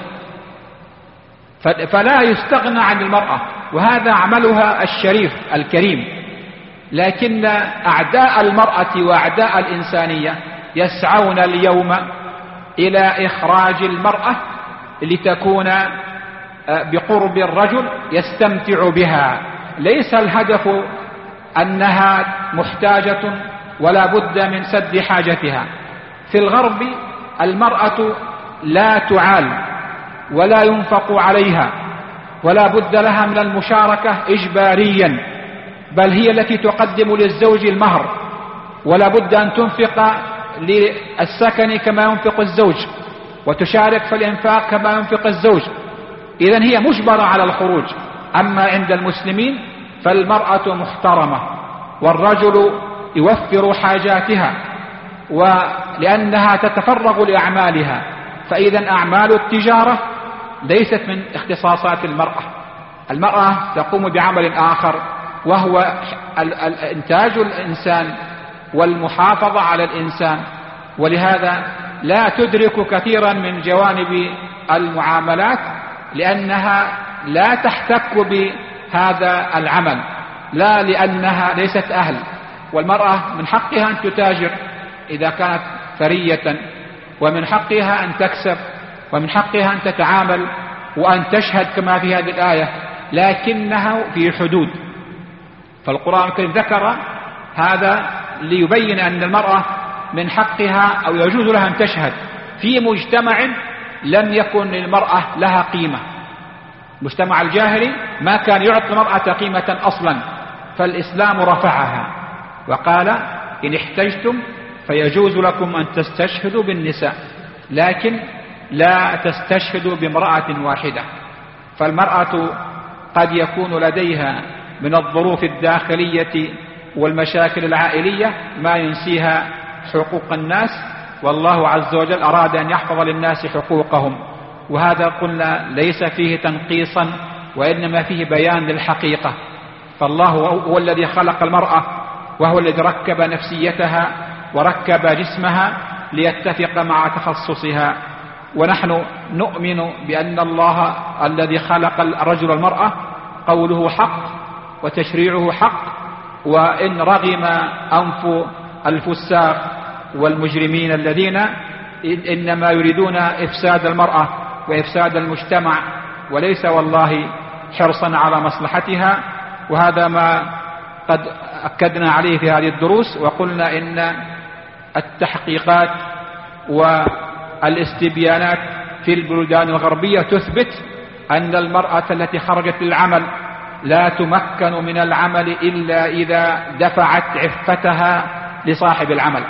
فلا يستغنى عن المرأة، وهذا عملها الشريف الكريم. لكن أعداء المرأة وأعداء الإنسانية يسعون اليوم إلى إخراج المرأة لتكون بقرب الرجل يستمتع بها. ليس الهدف أنها محتاجة ولا بد من سد حاجتها. في الغرب المرأة لا تعال ولا ينفق عليها ولا بد لها من المشاركة إجباريا، بل هي التي تقدم للزوج المهر، ولا بد أن تنفق للسكن كما ينفق الزوج، وتشارك في الإنفاق كما ينفق الزوج. إذن هي مجبرة على الخروج. أما عند المسلمين فالمرأة محترمة، والرجل يوفر حاجاتها ولأنها تتفرغ لأعمالها. فإذا أعمال التجارة ليست من اختصاصات المرأة. المرأة تقوم بعمل آخر وهو إنتاج الإنسان والمحافظة على الإنسان، ولهذا لا تدرك كثيرا من جوانب المعاملات لأنها لا تحتك بهذا العمل، لا لأنها ليست أهل. والمرأة من حقها أن تتاجر إذا كانت ثرية، ومن حقها أن تكسب، ومن حقها أن تتعامل وأن تشهد كما في هذه الآية، لكنها في حدود. فالقرآن الكريم ذكر هذا ليبين أن المرأة من حقها أو يجوز لها أن تشهد في مجتمع لم يكن للمرأة لها قيمة. مجتمع الجاهلي ما كان يعطي المرأة قيمة أصلا، فالإسلام رفعها وقال إن احتجتم فيجوز لكم أن تستشهدوا بالنساء، لكن لا تستشهدوا بامرأة واحدة. فالمرأة قد يكون لديها من الظروف الداخلية والمشاكل العائلية ما ينسيها حقوق الناس، والله عز وجل أراد أن يحفظ للناس حقوقهم، وهذا قلنا ليس فيه تنقيصا وإنما فيه بيان للحقيقة. فالله هو الذي خلق المرأة، وهو الذي ركب نفسيتها وركب جسمها ليتفق مع تخصصها. ونحن نؤمن بأن الله الذي خلق الرجل والمرأة قوله حق وتشريعه حق، وإن رغم أنف الفساق والمجرمين الذين إنما يريدون إفساد المرأة وإفساد المجتمع، وليس والله حرصا على مصلحتها. وهذا ما قد أكدنا عليه في هذه الدروس، وقلنا إن التحقيقات والاستبيانات في البلدان الغربية تثبت أن المرأة التي خرجت للعمل لا تمكن من العمل إلا إذا دفعت عفتها لصاحب العمل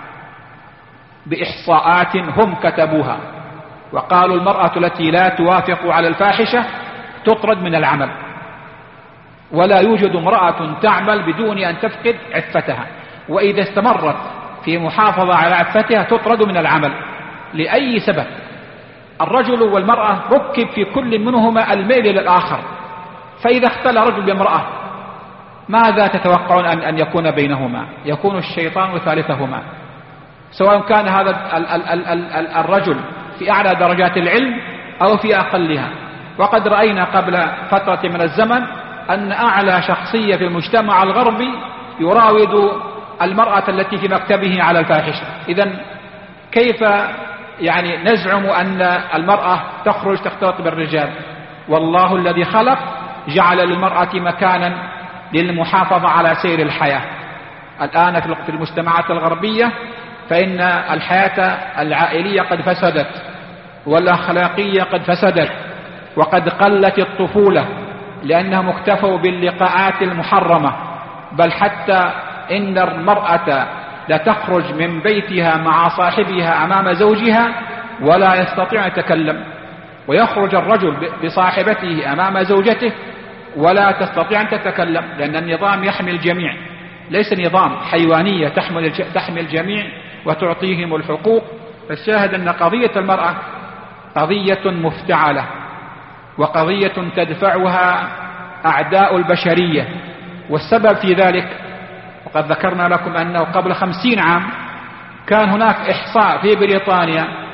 بإحصاءات هم كتبوها، وقالوا المرأة التي لا توافق على الفاحشة تطرد من العمل، ولا يوجد امرأة تعمل بدون أن تفقد عفتها، وإذا استمرت في محافظة على عفتها تطرد من العمل لأي سبب. الرجل والمرأة ركب في كل منهما الميل إلى الآخر، فإذا اختل رجل بامرأة ماذا تتوقعون أن يكون بينهما؟ يكون الشيطان ثالثهما، سواء كان هذا الرجل في أعلى درجات العلم أو في أقلها. وقد رأينا قبل فترة من الزمن أن أعلى شخصية في المجتمع الغربي يراود المرأة التي في مكتبه على الفاحشة. إذن كيف نزعم أن المرأة تخرج تختلط بالرجال؟ والله الذي خلق جعل للمرأة مكانا للمحافظة على سير الحياة. الآن في المجتمعات الغربية فإن الحياة العائلية قد فسدت، والأخلاقية قد فسدت، وقد قلت الطفولة لأنهم اكتفوا باللقاءات المحرمة، بل حتى إن المرأة لتخرج من بيتها مع صاحبها أمام زوجها ولا يستطيع أن يتكلم، ويخرج الرجل بصاحبته أمام زوجته ولا تستطيع أن تتكلم، لأن النظام يحمي الجميع، ليس نظام حيوانية تحمي الجميع وتعطيهم الحقوق. فالشاهد أن قضية المرأة قضية مفتعلة، وقضية تدفعها أعداء البشرية. والسبب في ذلك وقد ذكرنا لكم أنه قبل 50 عام كان هناك إحصاء في بريطانيا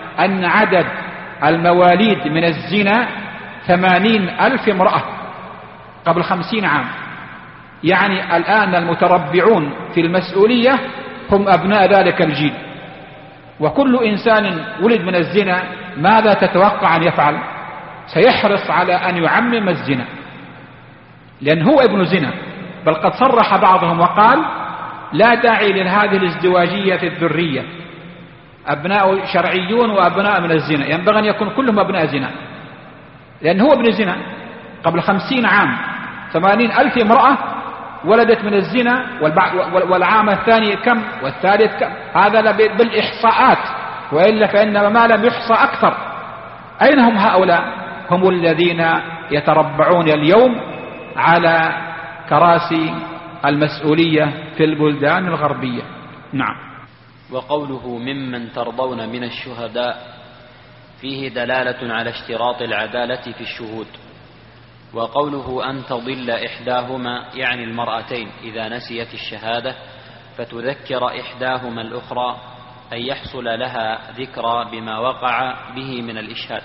أن عدد المواليد من الزنا 80,000 امرأة قبل 50 عام. يعني الآن المتربعون في المسؤولية هم أبناء ذلك الجيل. وكل إنسان ولد من الزنا ماذا تتوقع أن يفعل؟ سيحرص على أن يعمم الزنا، لأن هو ابن زنا. بل قد صرح بعضهم وقال لا داعي لهذه الازدواجية الذرية، أبناء شرعيون وأبناء من الزنا، ينبغي أن يكون كلهم أبناء زنا، لأن هو ابن زنا. قبل 50 عام 80,000 امرأة ولدت من الزنا، والعام الثاني كم والثالث كم، هذا بالإحصاءات، وإلا فإن ما لم يحصى أكثر. أين هم هؤلاء؟ هم الذين يتربعون اليوم على كراسي المسؤولية في البلدان الغربية. نعم. وقوله ممن ترضون من الشهداء فيه دلالة على اشتراط العدالة في الشهود. وقوله أن تضل إحداهما يعني المرأتين إذا نسيت الشهادة فتذكر إحداهما الأخرى، أن يحصل لها ذكرى بما وقع به من الإشهاد.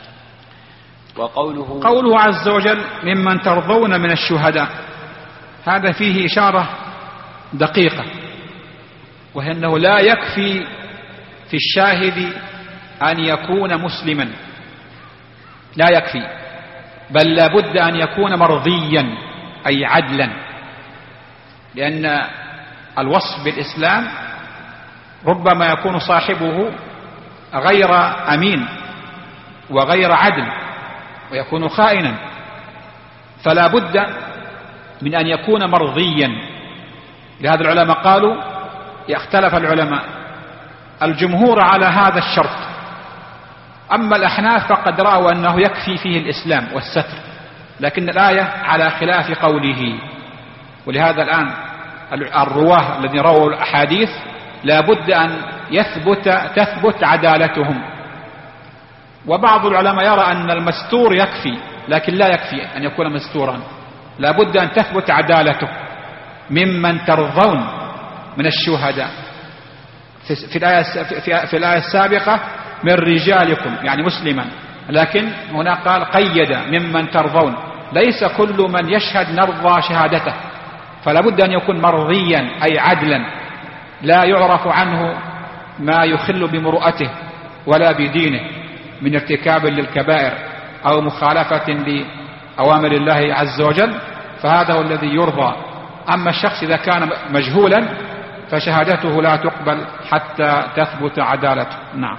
قوله عز وجل ممن ترضون من الشهداء، هذا فيه إشارة دقيقة، وهي أنه لا يكفي في الشاهد أن يكون مسلما، لا يكفي، بل لا بد أن يكون مرضيا أي عدلا، لأن الوصف بالإسلام ربما يكون صاحبه غير أمين وغير عدل ويكون خائنا، فلا بد من أن يكون مرضيا. لهذا العلماء قالوا، اختلف العلماء، الجمهور على هذا الشرط، أما الأحناف فقد رأوا أنه يكفي فيه الإسلام والستر، لكن الآية على خلاف قوله. ولهذا الآن الرواه الذين رووا الأحاديث لا بد أن تثبت عدالتهم. وبعض العلماء يرى أن المستور يكفي، لكن لا يكفي أن يكون مستورا، لا بد أن تثبت عدالته. ممن ترضون من الشهداء في الآية السابقة من رجالكم يعني مسلما، لكن هنا قال قيد ممن ترضون، ليس كل من يشهد نرضى شهادته، فلا بد أن يكون مرضيا أي عدلا، لا يعرف عنه ما يخل بمروءته ولا بدينه من ارتكاب للكبائر أو مخالفة لأوامر الله عز وجل، فهذا هو الذي يرضى. أما الشخص إذا كان مجهولا فشهادته لا تقبل حتى تثبت عدالته. نعم.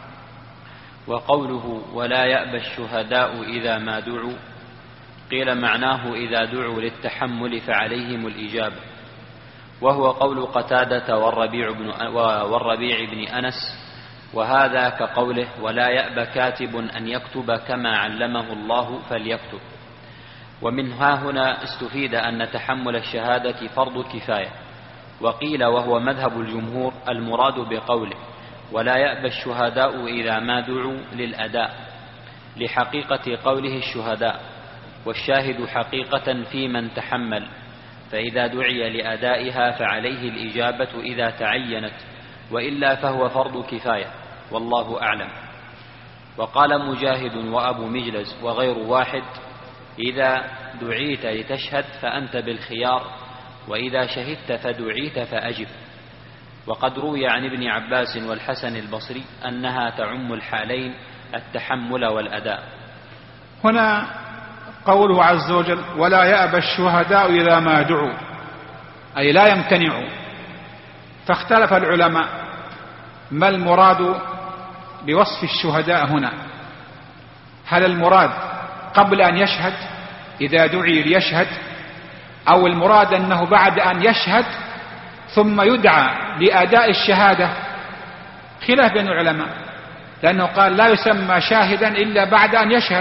وقوله ولا يأبى الشهداء إذا ما دعوا، قيل معناه إذا دعوا للتحمل فعليهم الإجابة، وهو قول قتادة والربيع بن أنس، وهذا كقوله ولا يأبى كاتب أن يكتب كما علمه الله فليكتب. ومن هنا استفيد أن تحمل الشهادة فرض كفاية. وقيل وهو مذهب الجمهور المراد بقوله ولا يأبى الشهداء إذا ما دعوا للأداء، لحقيقة قوله الشهداء، والشاهد حقيقة في من تحمل، فإذا دعي لأدائها فعليه الإجابة إذا تعينت، وإلا فهو فرض كفاية، والله أعلم. وقال مجاهد وأبو مجلز وغير واحد إذا دعيت لتشهد فأنت بالخيار، وإذا شهدت فدعيت فأجب. وقد روي عن ابن عباس والحسن البصري أنها تعم الحالين التحمل والأداء. هنا قوله عز وجل ولا يأبى الشهداء إذا ما دعوا، أي لا يمتنعوا. فاختلف العلماء ما المراد بوصف الشهداء هنا، هل المراد قبل أن يشهد إذا دعي ليشهد، أو المراد أنه بعد أن يشهد ثم يدعى لأداء الشهادة؟ خلاف بين العلماء، لأنه قال لا يسمى شاهدا إلا بعد أن يشهد،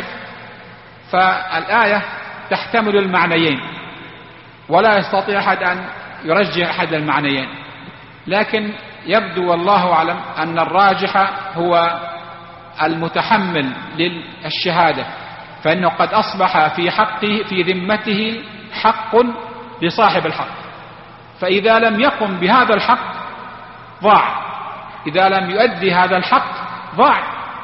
فالآية تحتمل المعنيين ولا يستطيع أحد أن يرجح أحد المعنيين، لكن يبدو والله أعلم أن الراجح هو المتحمل للشهادة، فإنه قد أصبح في حقه في ذمته حق لصاحب الحق، فإذا لم يقم بهذا الحق ضاع، إذا لم يؤدي هذا الحق ضاع،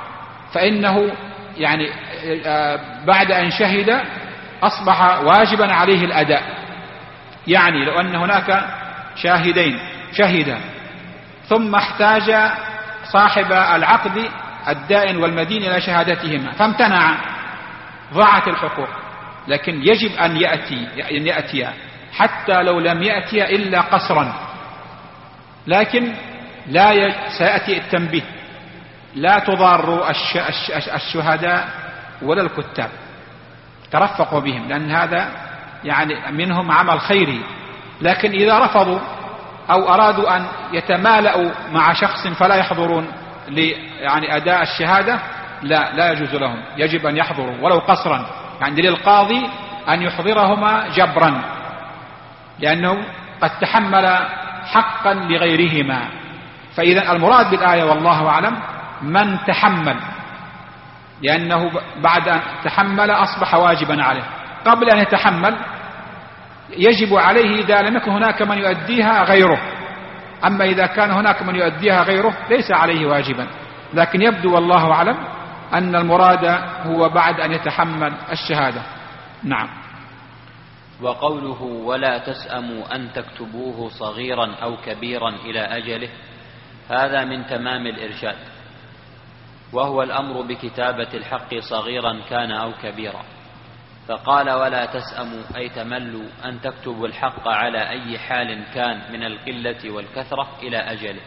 فإنه يعني بعد أن شهد أصبح واجبا عليه الأداء. يعني لو أن هناك شاهدين شهدا ثم احتاج صاحب العقد الدائن والمدين إلى شهادتهما فامتنع، ضاعت الحقوق. لكن يجب أن يأتي حتى لو لم يأتي إلا قصرا. لكن سيأتي التنبيه: لا تضاروا الشهداء ولا الكتاب، ترفقوا بهم، لأن هذا يعني منهم عمل خيري. لكن إذا رفضوا أو أرادوا أن يتمالأوا مع شخص فلا يحضرون يعني أداء الشهادة، لا يجوز لهم، يجب أن يحضروا ولو قصرا، يعني للقاضي أن يحضرهما جبرا، لأنه قد تحمل حقا لغيرهما. فإذا المراد بالآية والله أعلم من تحمل، لأنه بعد أن تحمل أصبح واجبا عليه. قبل أن يتحمل يجب عليه إذا لم يكن هناك من يؤديها غيره، أما إذا كان هناك من يؤديها غيره ليس عليه واجبا. لكن يبدو والله أعلم أن المراد هو بعد أن يتحمل الشهادة. نعم. وقوله ولا تسأموا أن تكتبوه صغيرا أو كبيرا إلى أجله، هذا من تمام الإرشاد، وهو الأمر بكتابة الحق صغيرا كان أو كبيرا. فقال ولا تسأموا أي تملوا أن تكتبوا الحق على أي حال كان من القلة والكثرة إلى أجله.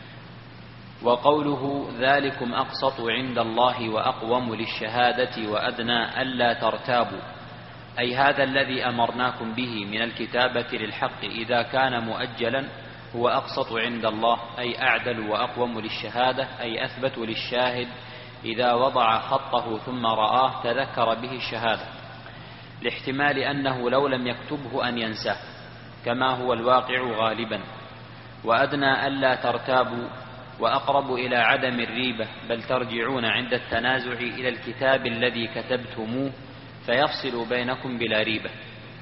وقوله ذلكم أقسط عند الله وأقوم للشهادة وأدنى ألا ترتابوا، أي هذا الذي أمرناكم به من الكتابة للحق إذا كان مؤجلا هو أقسط عند الله، أي أعدل وأقوم للشهادة، أي أثبت للشاهد إذا وضع خطه ثم رآه تذكر به الشهادة، لاحتمال أنه لو لم يكتبه أن ينساه كما هو الواقع غالبا. وأدنى ألا ترتابوا وأقرب إلى عدم الريبة، بل ترجعون عند التنازع إلى الكتاب الذي كتبتموه فيفصل بينكم بلا ريبة.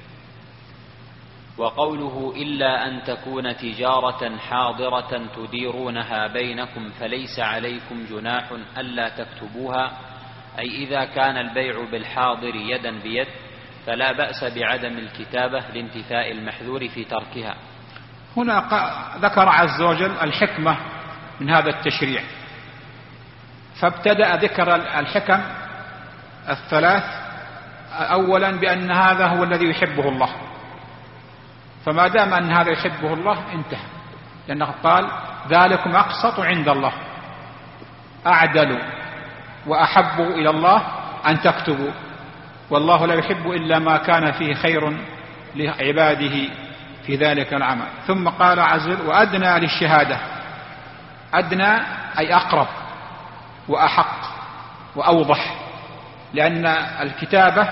وقوله إلا أن تكون تجارة حاضرة تديرونها بينكم فليس عليكم جناح ألا تكتبوها، أي إذا كان البيع بالحاضر يدا بيد فلا بأس بعدم الكتابة لانتفاء المحذور في تركها. هنا ذكر عز وجل الحكمة من هذا التشريع، فابتدأ ذكر الحكم الثلاث أولا بأن هذا هو الذي يحبه الله، فما دام أن هذا يحبه الله انتهى، لأنه قال ذلكم أقسط عند الله، أعدل وأحب إلى الله أن تكتبوا، والله لا يحب إلا ما كان فيه خير لعباده في ذلك العمل. ثم قال عز وجل وأدنى للشهادة، أدنى أي أقرب وأحق وأوضح، لأن الكتابة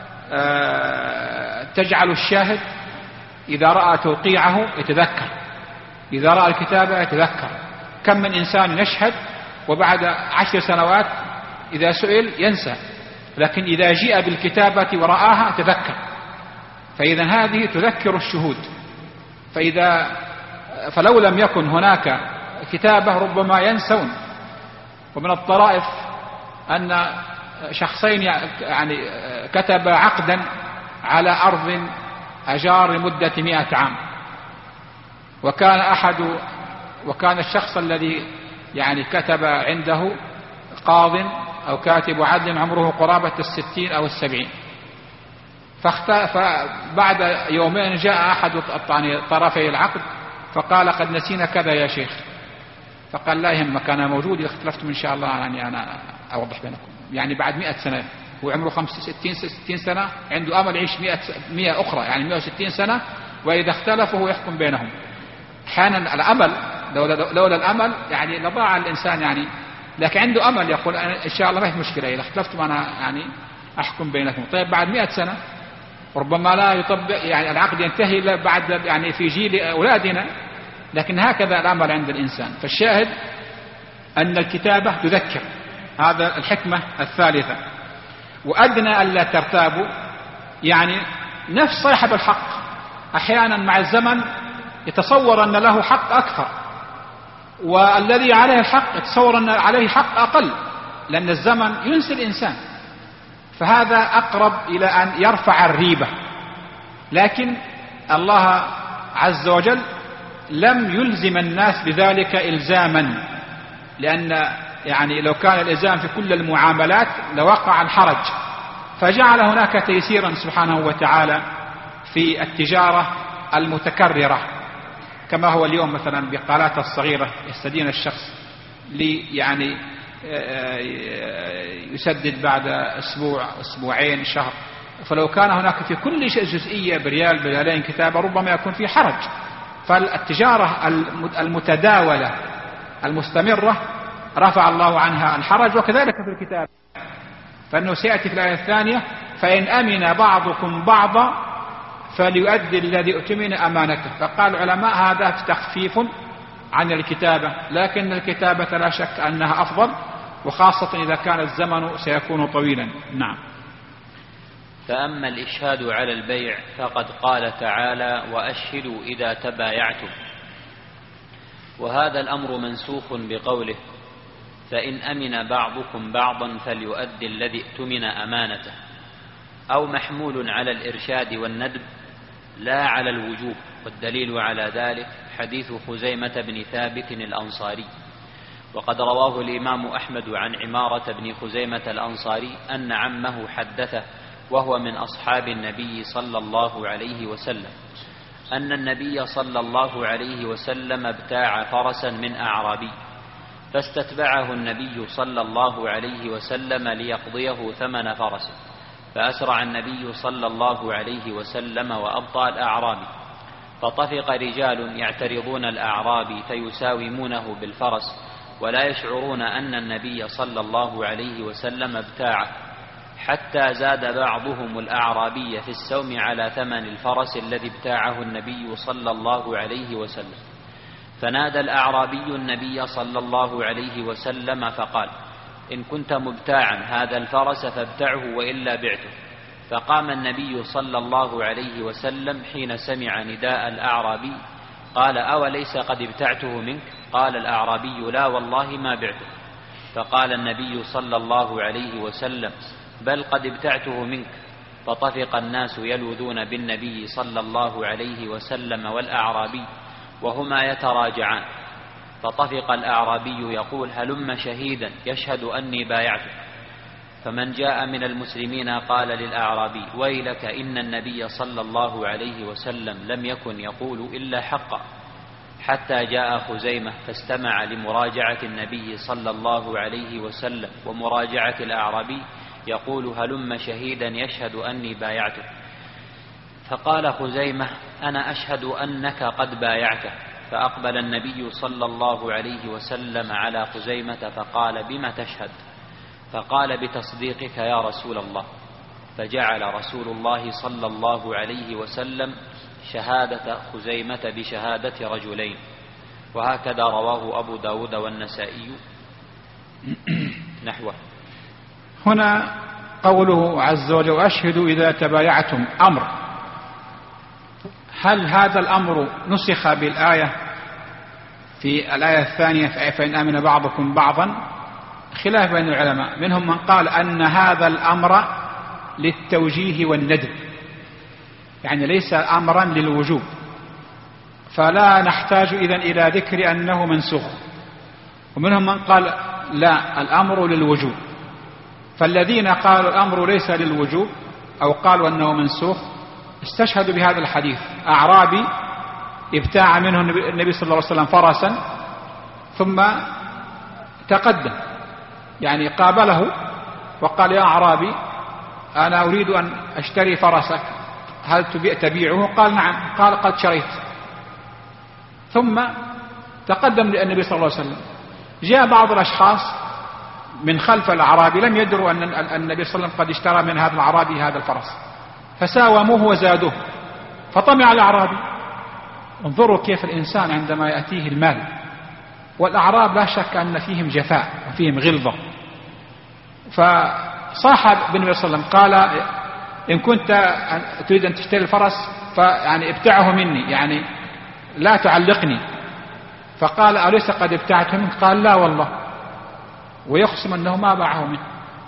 تجعل الشاهد إذا رأى توقيعه يتذكر، إذا رأى الكتابة يتذكر. كم من إنسان يشهد وبعد 10 سنوات إذا سئل ينسى، لكن إذا جاء بالكتابة ورآها تذكر. فإذا هذه تذكر الشهود. فلو لم يكن هناك كتابة ربما ينسون. ومن الطرائف أن شخصين يعني كتب عقدا على أرض أجار لمدة 100 عام، وكان الشخص الذي يعني كتب عنده قاض أو كاتب عدل عمره قرابة 60 أو 70. فبعد يومين جاء أحد طرفي العقد فقال قد نسينا كذا يا شيخ، فقال لا يهمك أنا موجود، إذا اختلفتم إن شاء الله يعني أنا أوضح بينكم. يعني بعد 100 سنة، هو عمره 65 سنة، عنده أمل يعيش 100 أخرى، يعني 160 سنة، وإذا اختلفوا هو يحكم بينهم. أحيانا الأمل لولا الأمل يعني لضاع الإنسان يعني، لكن عنده أمل يقول إن شاء الله ما في مشكلة، إذا اختلفتم أنا يعني أحكم بينكم. طيب بعد 100 سنة ربما لا يطبق، يعني العقد ينتهي بعد يعني في جيل أولادنا، لكن هكذا الأمر عند الإنسان. فالشاهد أن الكتابة تذكر، هذا الحكمة الثالثة. وأدنى ألا ترتابوا، يعني نفس صاحب الحق أحيانا مع الزمن يتصور أن له حق أكثر، والذي عليه الحق يتصور أن عليه حق أقل، لأن الزمن ينسي الإنسان، فهذا أقرب إلى أن يرفع الريبة. لكن الله عز وجل لم يلزم الناس بذلك إلزاما، لأن يعني لو كان الإلزام في كل المعاملات لوقع الحرج، فجعل هناك تيسيرا سبحانه وتعالى في التجارة المتكررة، كما هو اليوم مثلا بقالات الصغيرة يستدين الشخص يعني يسدد بعد أسبوع أسبوعين شهر، فلو كان هناك في كل شيء جزئية بريال بريالين كتابة ربما يكون في حرج. فالتجارة المتداولة المستمرة رفع الله عنها الحرج، وكذلك في الكتاب، فإنه سيأتي في الآية الثانية: فإن أمن بعضكم بعضا فليؤدي الذي اؤتمن أمانته. فقال العلماء هذا تخفيف عن الكتابة، لكن الكتابة لا شك أنها أفضل، وخاصة إذا كان الزمن سيكون طويلا. نعم. فأما الإشهاد على البيع فقد قال تعالى: وأشهدوا إذا تبايعتم، وهذا الأمر منسوخ بقوله: فإن أمن بعضكم بعضا فليؤدي الذي اؤتمن أمانته، أو محمول على الإرشاد والندب لا على الوجوب. والدليل على ذلك حديث خزيمة بن ثابت الأنصاري، وقد رواه الإمام أحمد عن عمارة بن خزيمة الأنصاري أن عمه حدثه وهو من أصحاب النبي صلى الله عليه وسلم أن النبي صلى الله عليه وسلم ابتاع فرسا من أعرابي، فاستتبعه النبي صلى الله عليه وسلم ليقضيه ثمن فرسه، فأسرع النبي صلى الله عليه وسلم وأبطأ الأعرابي، فطفق رجال يعترضون الأعرابي فيساومونه بالفرس ولا يشعرون أن النبي صلى الله عليه وسلم ابتاعه، حتى زاد بعضهم الأعرابي في السوم على ثمن الفرس الذي ابتاعه النبي صلى الله عليه وسلم. فنادى الأعرابي النبي صلى الله عليه وسلم فقال: إن كنت مبتاعا هذا الفرس فابتعه وإلا بعته. فقام النبي صلى الله عليه وسلم حين سمع نداء الأعرابي قال: أوليس قد ابتعته منك؟ قال الأعرابي: لا والله ما بعته. فقال النبي صلى الله عليه وسلم: بل قد ابتعته منك. فطفق الناس يلوذون بالنبي صلى الله عليه وسلم والأعرابي وهما يتراجعان، فطفق الأعرابي يقول: هلم شهيدا يشهد أني بايعته. فمن جاء من المسلمين قال للأعرابي: ويلك، إن النبي صلى الله عليه وسلم لم يكن يقول إلا حقا. حتى جاء خزيمة فاستمع لمراجعة النبي صلى الله عليه وسلم ومراجعة الأعرابي يقول: هلم شهيدا يشهد أني بايعته. فقال خزيمة: أنا أشهد أنك قد بايعته. فأقبل النبي صلى الله عليه وسلم على خزيمة فقال: بما تشهد؟ فقال: بتصديقك يا رسول الله. فجعل رسول الله صلى الله عليه وسلم شهادة خزيمة بشهادة رجلين. وهكذا رواه أبو داود والنسائي نحوه. هنا قوله عز وجل: وأشهدوا إذا تبايعتم أمر، هل هذا الأمر نسخ بالآية في الآية الثانية فإن آمن بعضكم بعضا؟ خلاف بين العلماء، منهم من قال أن هذا الأمر للتوجيه والندب، يعني ليس أمرا للوجوب، فلا نحتاج إذن إلى ذكر أنه منسوخ. ومنهم من قال لا، الأمر للوجوب. فالذين قالوا الأمر ليس للوجوب أو قالوا أنه منسوخ استشهدوا بهذا الحديث: أعرابي ابتاع منه النبي صلى الله عليه وسلم فرسا ثم تقدم، يعني قابله وقال: يا أعرابي أنا أريد أن أشتري فرسك، هل تبيعه؟ قال: نعم. قال: قد شريت. ثم تقدم للنبي صلى الله عليه وسلم. جاء بعض الأشخاص من خلف الأعرابي لم يدروا أن النبي صلى الله عليه وسلم قد اشترى من هذا الأعرابي هذا الفرس، فساوموه وزادوه، فطمع الأعرابي. انظروا كيف الإنسان عندما يأتيه المال، والأعراب لا شك أن فيهم جفاء وفيهم غلظة. فصاحب بالنبي صلى الله عليه وسلم قال: إن كنت تريد أن تشتري الفرس فيعني ابتعه مني، يعني لا تعلقني. فقال: أليس قد ابتعته منك؟ قال: لا والله. ويقسم أنه ما باعه منه.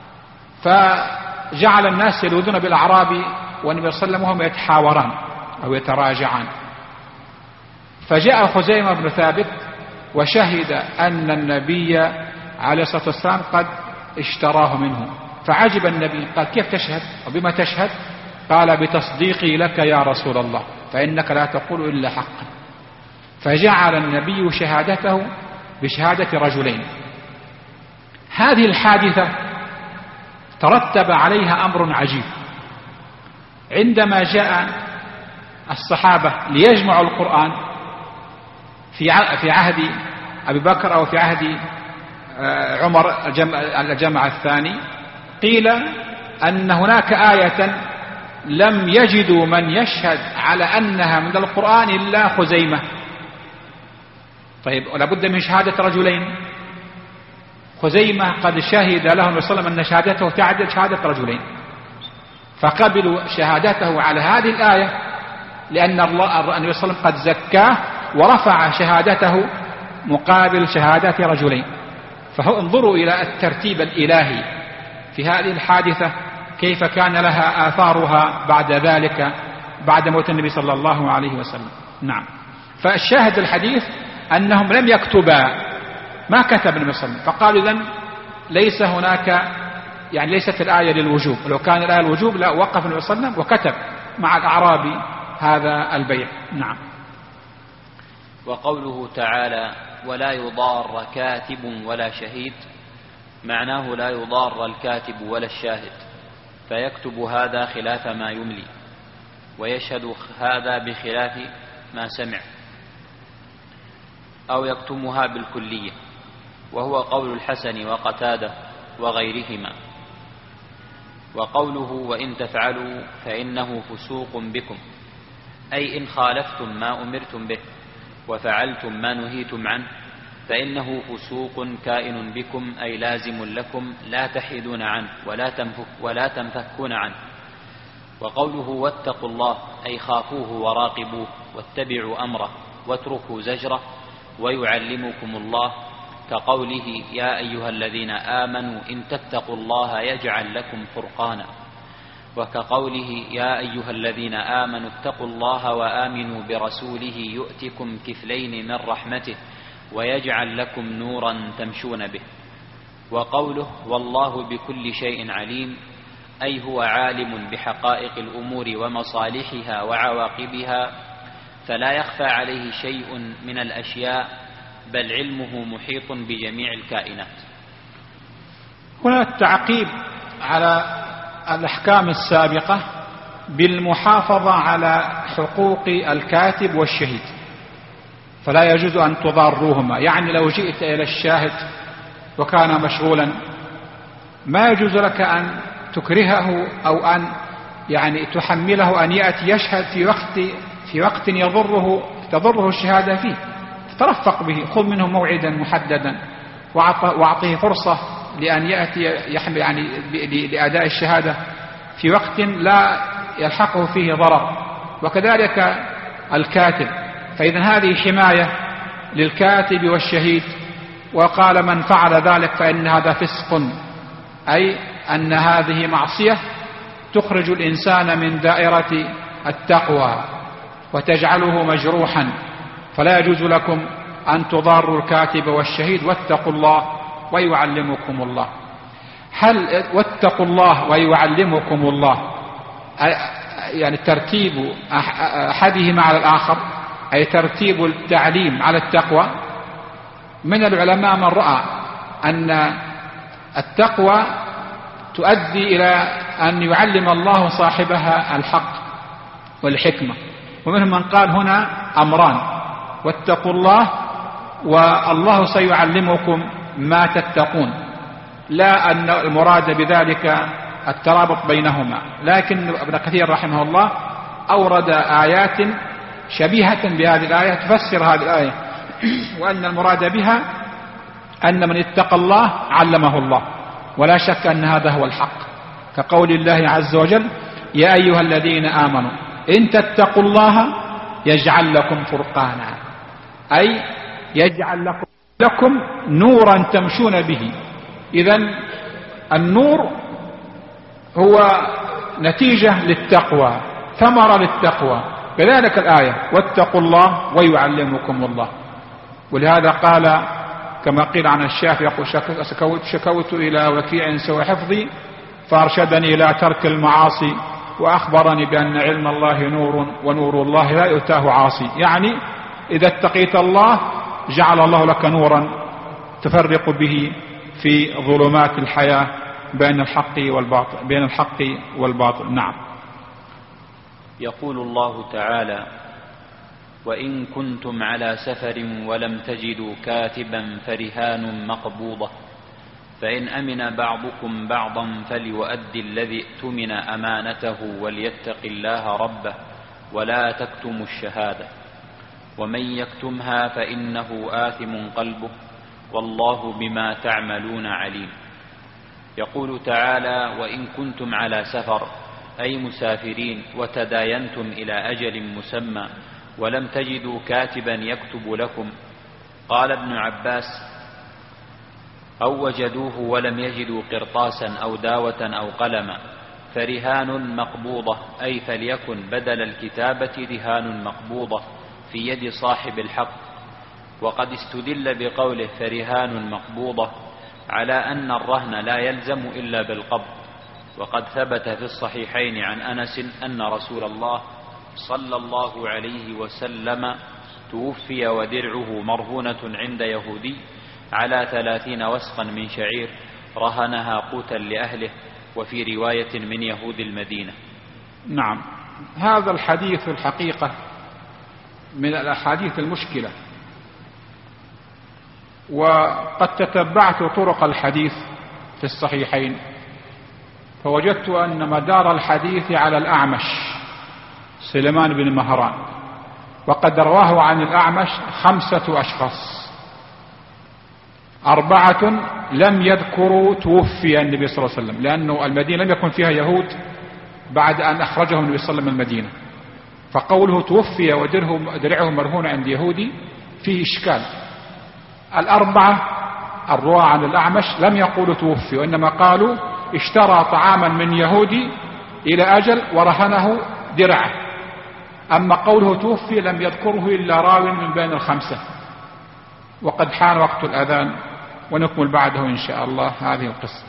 فجعل الناس يلوذون بالأعرابي والنبي صلى الله عليه وسلم وهم يتحاوران أو يتراجعان. فجاء خزيمة بن ثابت وشهد أن النبي عليه الصلاة والسلام قد اشتراه منه، فعجب النبي، قال: كيف تشهد وبما تشهد؟ قال: بتصديقي لك يا رسول الله، فإنك لا تقول إلا حقا. فجعل النبي شهادته بشهادة رجلين. هذه الحادثة ترتب عليها أمر عجيب. عندما جاء الصحابة ليجمعوا القرآن في عهد أبي بكر أو في عهد عمر الجمع الثاني، قيل أن هناك آية لم يجدوا من يشهد على أنها من القرآن إلا خزيمة. طيب، لابد من شهادة رجلين. خزيمة قد شهد له النبي صلى الله عليه وسلم أن شهادته تعدل شهادة رجلين، فقبلوا شهادته على هذه الآية لأن النبي صلى الله عليه وسلم قد زكاه ورفع شهادته مقابل شهادة رجلين. فانظروا إلى الترتيب الإلهي في هذه الحادثة، كيف كان لها آثارها بعد ذلك بعد موت النبي صلى الله عليه وسلم. نعم. فالشاهد الحديث أنهم لم يكتبا، ما كتب النبي صلى الله عليه وسلم، فقالوا إذن ليس هناك، يعني ليست الآية للوجوب، لو كان الآية الوجوب لا وقف النبي صلى الله عليه وسلم وكتب مع الأعرابي هذا البيع. نعم. وقوله تعالى: ولا يضار كاتب ولا شهيد، معناه لا يضار الكاتب ولا الشاهد، فيكتب هذا خلاف ما يملي، ويشهد هذا بخلاف ما سمع، أو يكتمها بالكلية، وهو قول الحسن وقتادة وغيرهما. وقوله: وإن تفعلوا فإنه فسوق بكم، أي إن خالفتم ما أمرتم به وفعلتم ما نهيتم عنه فإنه فسوق كائن بكم، أي لازم لكم لا تحيدون عنه ولا تنفكون عنه. وقوله: واتقوا الله، أي خافوه وراقبوه واتبعوا أمره واتركوا زجره، ويعلمكم الله، كقوله: يا أيها الذين آمنوا إن تتقوا الله يجعل لكم فرقانا، وكقوله: يا أيها الذين آمنوا اتقوا الله وآمنوا برسوله يؤتكم كفلين من رحمته ويجعل لكم نورا تمشون به. وقوله: والله بكل شيء عليم، أي هو عالم بحقائق الأمور ومصالحها وعواقبها، فلا يخفى عليه شيء من الأشياء، بل علمه محيط بجميع الكائنات. هنا التعقيب على الأحكام السابقة بالمحافظة على حقوق الكاتب والشهيد، فلا يجوز أن تضاروهما. يعني لو جئت إلى الشاهد وكان مشغولا ما يجوز لك أن تكرهه أو أن يعني تحمله أن يأتي يشهد في وقت تضره الشهادة فيه. ترفق به، خذ منه موعدا محددا وأعطيه فرصة لأن يأتي يعني لأداء الشهادة في وقت لا يلحقه فيه ضرر. وكذلك الكاتب، فإذا هذه حماية للكاتب والشهيد. وقال: من فعل ذلك فإن هذا فسق، أي أن هذه معصية تخرج الإنسان من دائرة التقوى وتجعله مجروحا، فلا يجوز لكم أن تضاروا الكاتب والشهيد. واتقوا الله ويعلمكم الله. هل واتقوا الله ويعلمكم الله يعني ترتيب أحدهما على الآخر، أي ترتيب التعليم على التقوى؟ من العلماء من رأى أن التقوى تؤدي إلى أن يعلم الله صاحبها الحق والحكمة، ومنهم من قال هنا أمران: واتقوا الله والله سيعلمكم ما تتقون، لا أن المراد بذلك الترابط بينهما. لكن ابن كثير رحمه الله أورد آيات شبيهة بهذه الآية تفسر هذه الآية، وأن المراد بها أن من اتقى الله علمه الله، ولا شك أن هذا هو الحق، كقول الله عز وجل: يا أيها الذين آمنوا إن تتقوا الله يجعل لكم فرقانا، أي يجعل لكم نورا تمشون به إذن النور هو نتيجة للتقوى، ثمرة للتقوى. كذلك الآية واتقوا الله ويعلمكم الله. ولهذا قال كما قيل عن الشافعي يقول شكوت إلى وكيع سوء حفظي فأرشدني إلى ترك المعاصي وأخبرني بأن علم الله نور ونور الله لا يؤتاه عاصي. يعني إذا اتقيت الله جعل الله لك نورا تفرق به في ظلمات الحياة بين الحق والباطل. نعم. يقول الله تعالى: وإن كنتم على سفر ولم تجدوا كاتبا فرهان مقبوضة، فإن أمن بعضكم بعضا فليؤدي الذي اؤتمن أمانته وليتق الله ربه ولا تكتموا الشهادة، ومن يكتمها فإنه آثم قلبه والله بما تعملون عليم. يقول تعالى: وإن كنتم على سفر، أي مسافرين، وتداينتم إلى أجل مسمى ولم تجدوا كاتبا يكتب لكم. قال ابن عباس: أو وجدوه ولم يجدوا قرطاسا أو داوة أو قلما، فرهان مقبوضة، أي فليكن بدل الكتابة رهان مقبوضة في يد صاحب الحق. وقد استدل بقوله فرهان مقبوضة على أن الرهن لا يلزم إلا بالقبض. وقد ثبت في الصحيحين عن أنس أن رسول الله صلى الله عليه وسلم توفي ودرعه مرهونة عند يهودي على 30 وسقا من شعير رهنها قوتا لأهله، وفي رواية من يهود المدينة. نعم. هذا الحديث الحقيقة من الأحاديث المشكلة، وقد تتبعت طرق الحديث في الصحيحين فوجدت أن مدار الحديث على الأعمش سليمان بن مهران، وقد رواه عن الأعمش 5 أشخاص، 4 لم يذكروا توفي النبي صلى الله عليه وسلم، لأنه المدينة لم يكن فيها يهود بعد أن أخرجه النبي صلى الله عليه وسلم من المدينة، فقوله توفي ودرعه مرهون عند يهودي فيه إشكال. 4 الرواة عن الأعمش لم يقولوا توفي، وإنما قالوا اشترى طعاما من يهودي إلى أجل ورهنه درعه. أما قوله توفي لم يذكره إلا راو من بين ال5. وقد حان وقت الأذان ونكمل بعده إن شاء الله هذه القصة.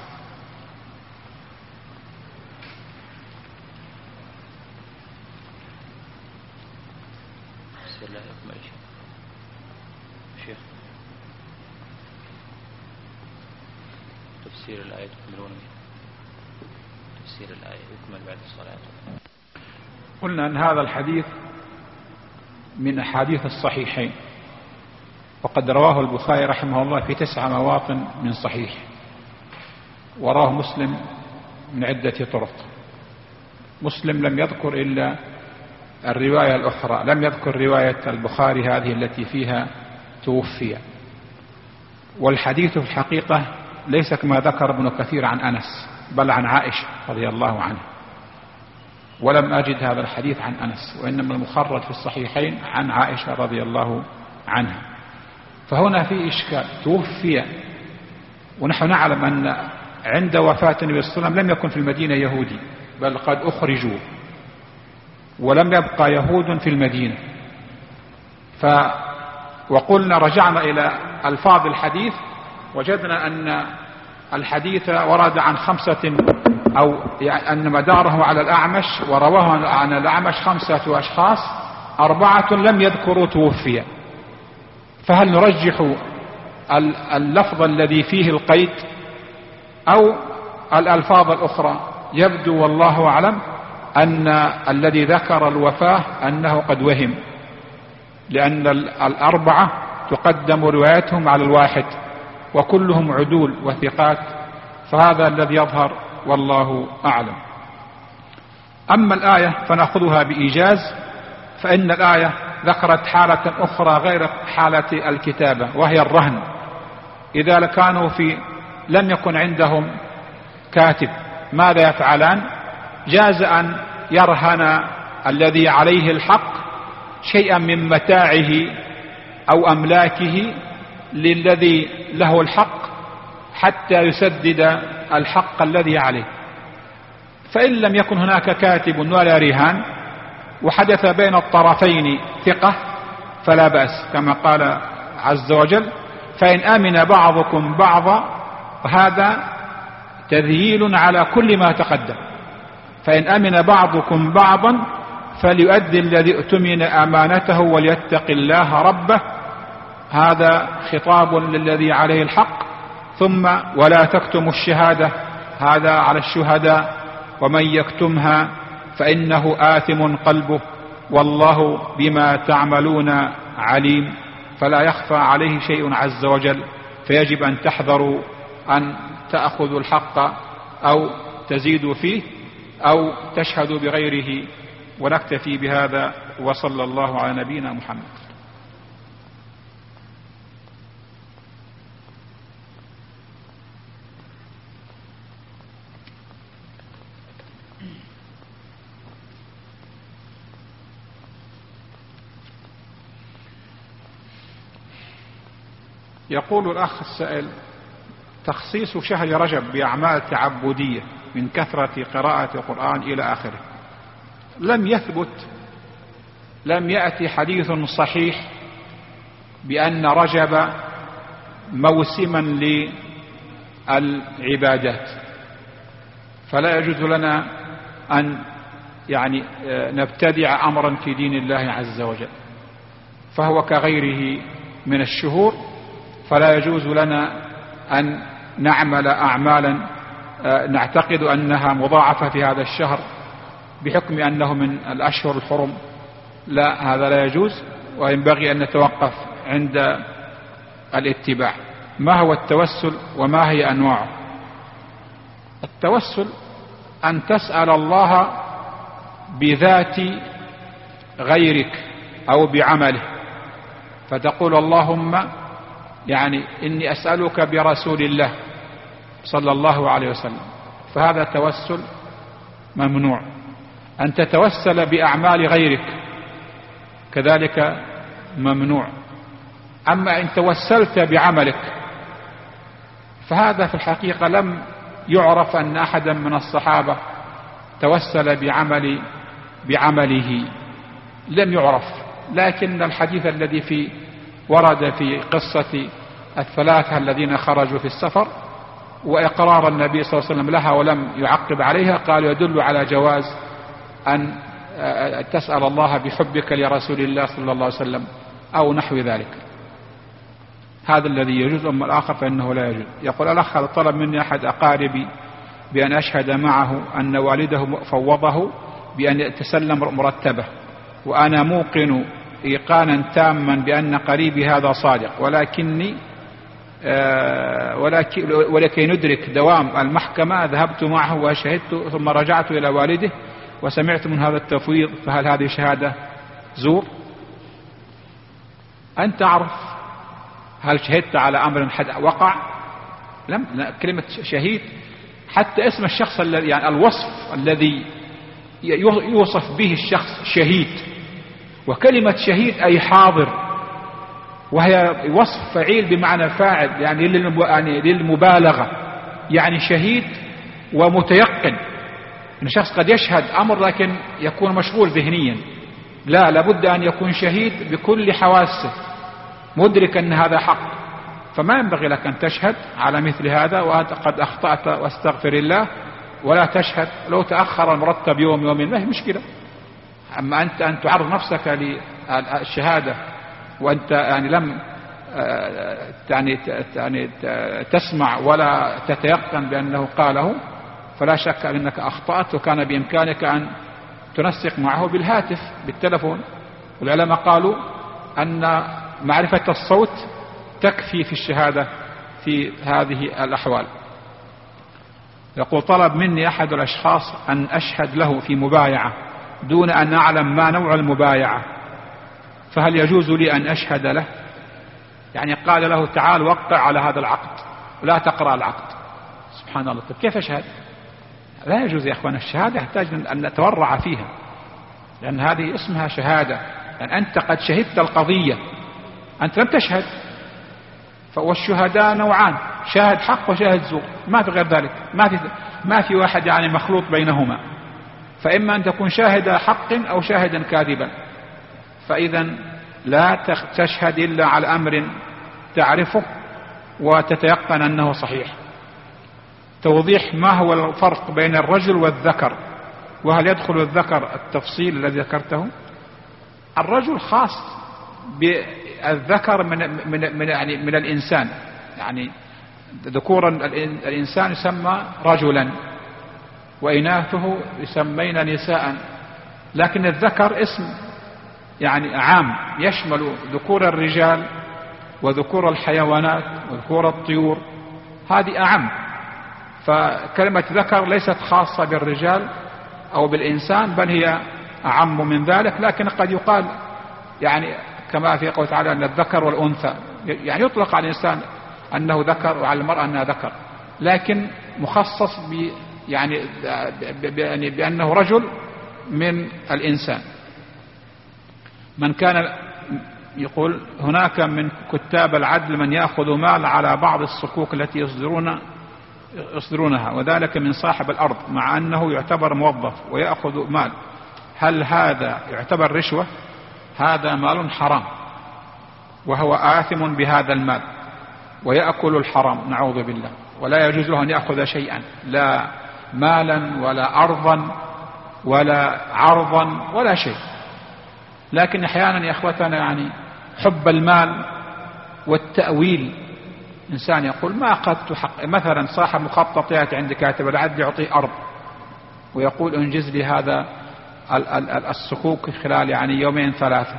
تفسير الآية تكملون تفسير الآية يكمل بعد الصلاة. قلنا أن هذا الحديث من أحاديث الصحيحين، وقد رواه البخاري رحمه الله في 9 مواطن من صحيح، وراه مسلم من عدة طرق. مسلم لم يذكر إلا الرواية الأخرى، لم يذكر رواية البخاري هذه التي فيها توفي. والحديث في الحقيقة ليس كما ذكر ابن كثير عن أنس، بل عن عائشة رضي الله عنها، ولم أجد هذا الحديث عن أنس، وإنما المخرج في الصحيحين عن عائشة رضي الله عنها. فهنا في إشكال، توفي ونحن نعلم أن عند وفاة النبي صلى الله عليه وسلم لم يكن في المدينة يهودي، بل قد أخرجوا ولم يبقى يهود في المدينة. وقلنا رجعنا إلى ألفاظ الحديث وجدنا أن الحديث ورد عن 5 أو أن مداره على الأعمش، ورواه عن الأعمش 5 أشخاص، 4 لم يذكروا توفي. فهل نرجح اللفظ الذي فيه القيد أو الألفاظ الأخرى؟ يبدو والله أعلم أن الذي ذكر الوفاة أنه قد وهم، لأن 4 تقدم روايتهم على 1 وكلهم عدول وثقات، فهذا الذي يظهر والله أعلم. أما الآية فنأخذها بإيجاز، فإن الآية ذكرت حالة أخرى غير حالة الكتابة، وهي الرهن. إذا كانوا لم يكن عندهم كاتب ماذا يفعلان؟ جاز أن يرهن الذي عليه الحق شيئا من متاعه أو أملاكه للذي له الحق حتى يسدد الحق الذي عليه. فإن لم يكن هناك كاتب ولا رهان وحدث بين الطرفين ثقة فلا بأس، كما قال عز وجل: فإن آمن بعضكم بعضا، وهذا تذييل على كل ما تقدم. فإن آمن بعضكم بعضا فليؤدي الذي اؤتمن أمانته وليتق الله ربه، هذا خطاب للذي عليه الحق. ثم: ولا تكتموا الشهادة، هذا على الشهداء، ومن يكتمها فإنه آثم قلبه والله بما تعملون عليم. فلا يخفى عليه شيء عز وجل، فيجب أن تحذروا أن تأخذوا الحق أو تزيدوا فيه أو تشهدوا بغيره. ونكتفي بهذا، وصلى الله على نبينا محمد. يقول الأخ السائل: تخصيص شهر رجب بأعمال تعبدية من كثرة قراءة القرآن إلى آخره. لم يثبت، لم يأتي حديث صحيح بأن رجب موسما للعبادات، فلا يجوز لنا أن نبتدع أمرا في دين الله عز وجل، فهو كغيره من الشهور، فلا يجوز لنا أن نعمل أعمالا نعتقد أنها مضاعفة في هذا الشهر بحكم أنه من الأشهر الحرم. لا، هذا لا يجوز، وينبغي أن نتوقف عند الاتباع. ما هو التوسل وما هي أنواعه؟ التوسل أن تسأل الله بذات غيرك أو بعمله، فتقول: اللهم إني أسألك برسول الله صلى الله عليه وسلم، فهذا توسل ممنوع. أن تتوسل بأعمال غيرك كذلك ممنوع. أما إن توسلت بعملك فهذا في الحقيقة لم يعرف أن أحدا من الصحابة توسل بعمله، لم يعرف. لكن الحديث الذي ورد في قصة الثلاثة الذين خرجوا في السفر وإقرار النبي صلى الله عليه وسلم لها ولم يعقب عليها، قال يدل على جواز أن تسأل الله بحبك لرسول الله صلى الله عليه وسلم أو نحو ذلك. هذا الذي يجوز، أما الآخر فإنه لا يجوز. يقول الأخ: طلب مني أحد أقاربي بأن أشهد معه أن والده فوضه بأن يتسلم مرتبه، وأنا موقن إيقانا تاما بأن قريبي هذا صادق، ولكي ندرك دوام المحكمة ذهبت معه وشهدت، ثم رجعت إلى والده وسمعت من هذا التفويض، فهل هذه شهادة زور؟ أنت تعرف هل شهدت على أمر وقع؟ لم. كلمة شهيد، حتى اسم الشخص الذي الوصف الذي يوصف به الشخص شهيد، وكلمة شهيد أي حاضر، وهي وصف فعيل بمعنى فاعل، للمبالغة. شهيد ومتيقن إن الشخص قد يشهد أمر لكن يكون مشغول ذهنيا. لا، لابد أن يكون شهيد بكل حواسه، مدرك أن هذا حق. فما ينبغي لك أن تشهد على مثل هذا وأنت قد أخطأت واستغفر الله، ولا تشهد لو تأخر المرتب يوم يومين، ما هي مشكلة. أما أنت أن تعرض نفسك للشهادة وأنت لم تسمع ولا تتيقن بأنه قاله، فلا شك أنك أخطأت، وكان بإمكانك أن تنسق معه بالهاتف بالتلفون. والعلماء قالوا أن معرفة الصوت تكفي في الشهادة في هذه الأحوال. يقول: طلب مني أحد الأشخاص أن أشهد له في مبايعة دون أن أعلم ما نوع المبايعة، فهل يجوز لي أن أشهد له؟ قال له: تعال وقع على هذا العقد ولا تقرأ العقد. سبحان الله، طيب كيف أشهد؟ لا يجوز يا أخوان، الشهادة يحتاج أن نتورع فيها، لأن هذه اسمها شهادة. أنت قد شهدت القضية، أنت لم تشهد، والشهداء نوعان، شاهد حق وشاهد زور، ما في غير ذلك، ما في واحد يعني مخلوط بينهما، فإما أن تكون شاهد حق أو شاهدا كاذبا. فإذا لا تشهد إلا على أمر تعرفه وتتيقن أنه صحيح. توضيح ما هو الفرق بين الرجل والذكر، وهل يدخل الذكر التفصيل الذي ذكرته؟ الرجل خاص بالذكر من الإنسان، يعني ذكورا الإنسان يسمى رجلا وإناثه يسمين نساء، لكن الذكر اسم يعني عام يشمل ذكور الرجال وذكور الحيوانات وذكور الطيور، هذه أعم. فكلمة ذكر ليست خاصة بالرجال أو بالإنسان، بل هي أعم من ذلك. لكن قد يقال يعني كما في قوله تعالى أن الذكر والأنثى، يعني يطلق على الإنسان أنه ذكر وعلى المرأة أنها ذكر، لكن مخصص يعني بأنه رجل من الإنسان. من كان يقول هناك من كتاب العدل من يأخذ مال على بعض الصكوك التي يصدرونها، وذلك من صاحب الأرض مع أنه يعتبر موظف ويأخذ مال، هل هذا يعتبر رشوة؟ هذا مال حرام وهو آثم بهذا المال ويأكل الحرام نعوذ بالله، ولا يجوز له أن يأخذ شيئا، لا مالا ولا أرضا ولا عرضا ولا شيء. لكن أحيانا يا أخوتنا يعني حب المال والتأويل، إنسان يقول ما أخذت حق، مثلا صاحب مخطط يأتي عند كاتب العدل يعطيه أرض ويقول انجز لي هذا الصكوك خلال يعني يومين ثلاثة،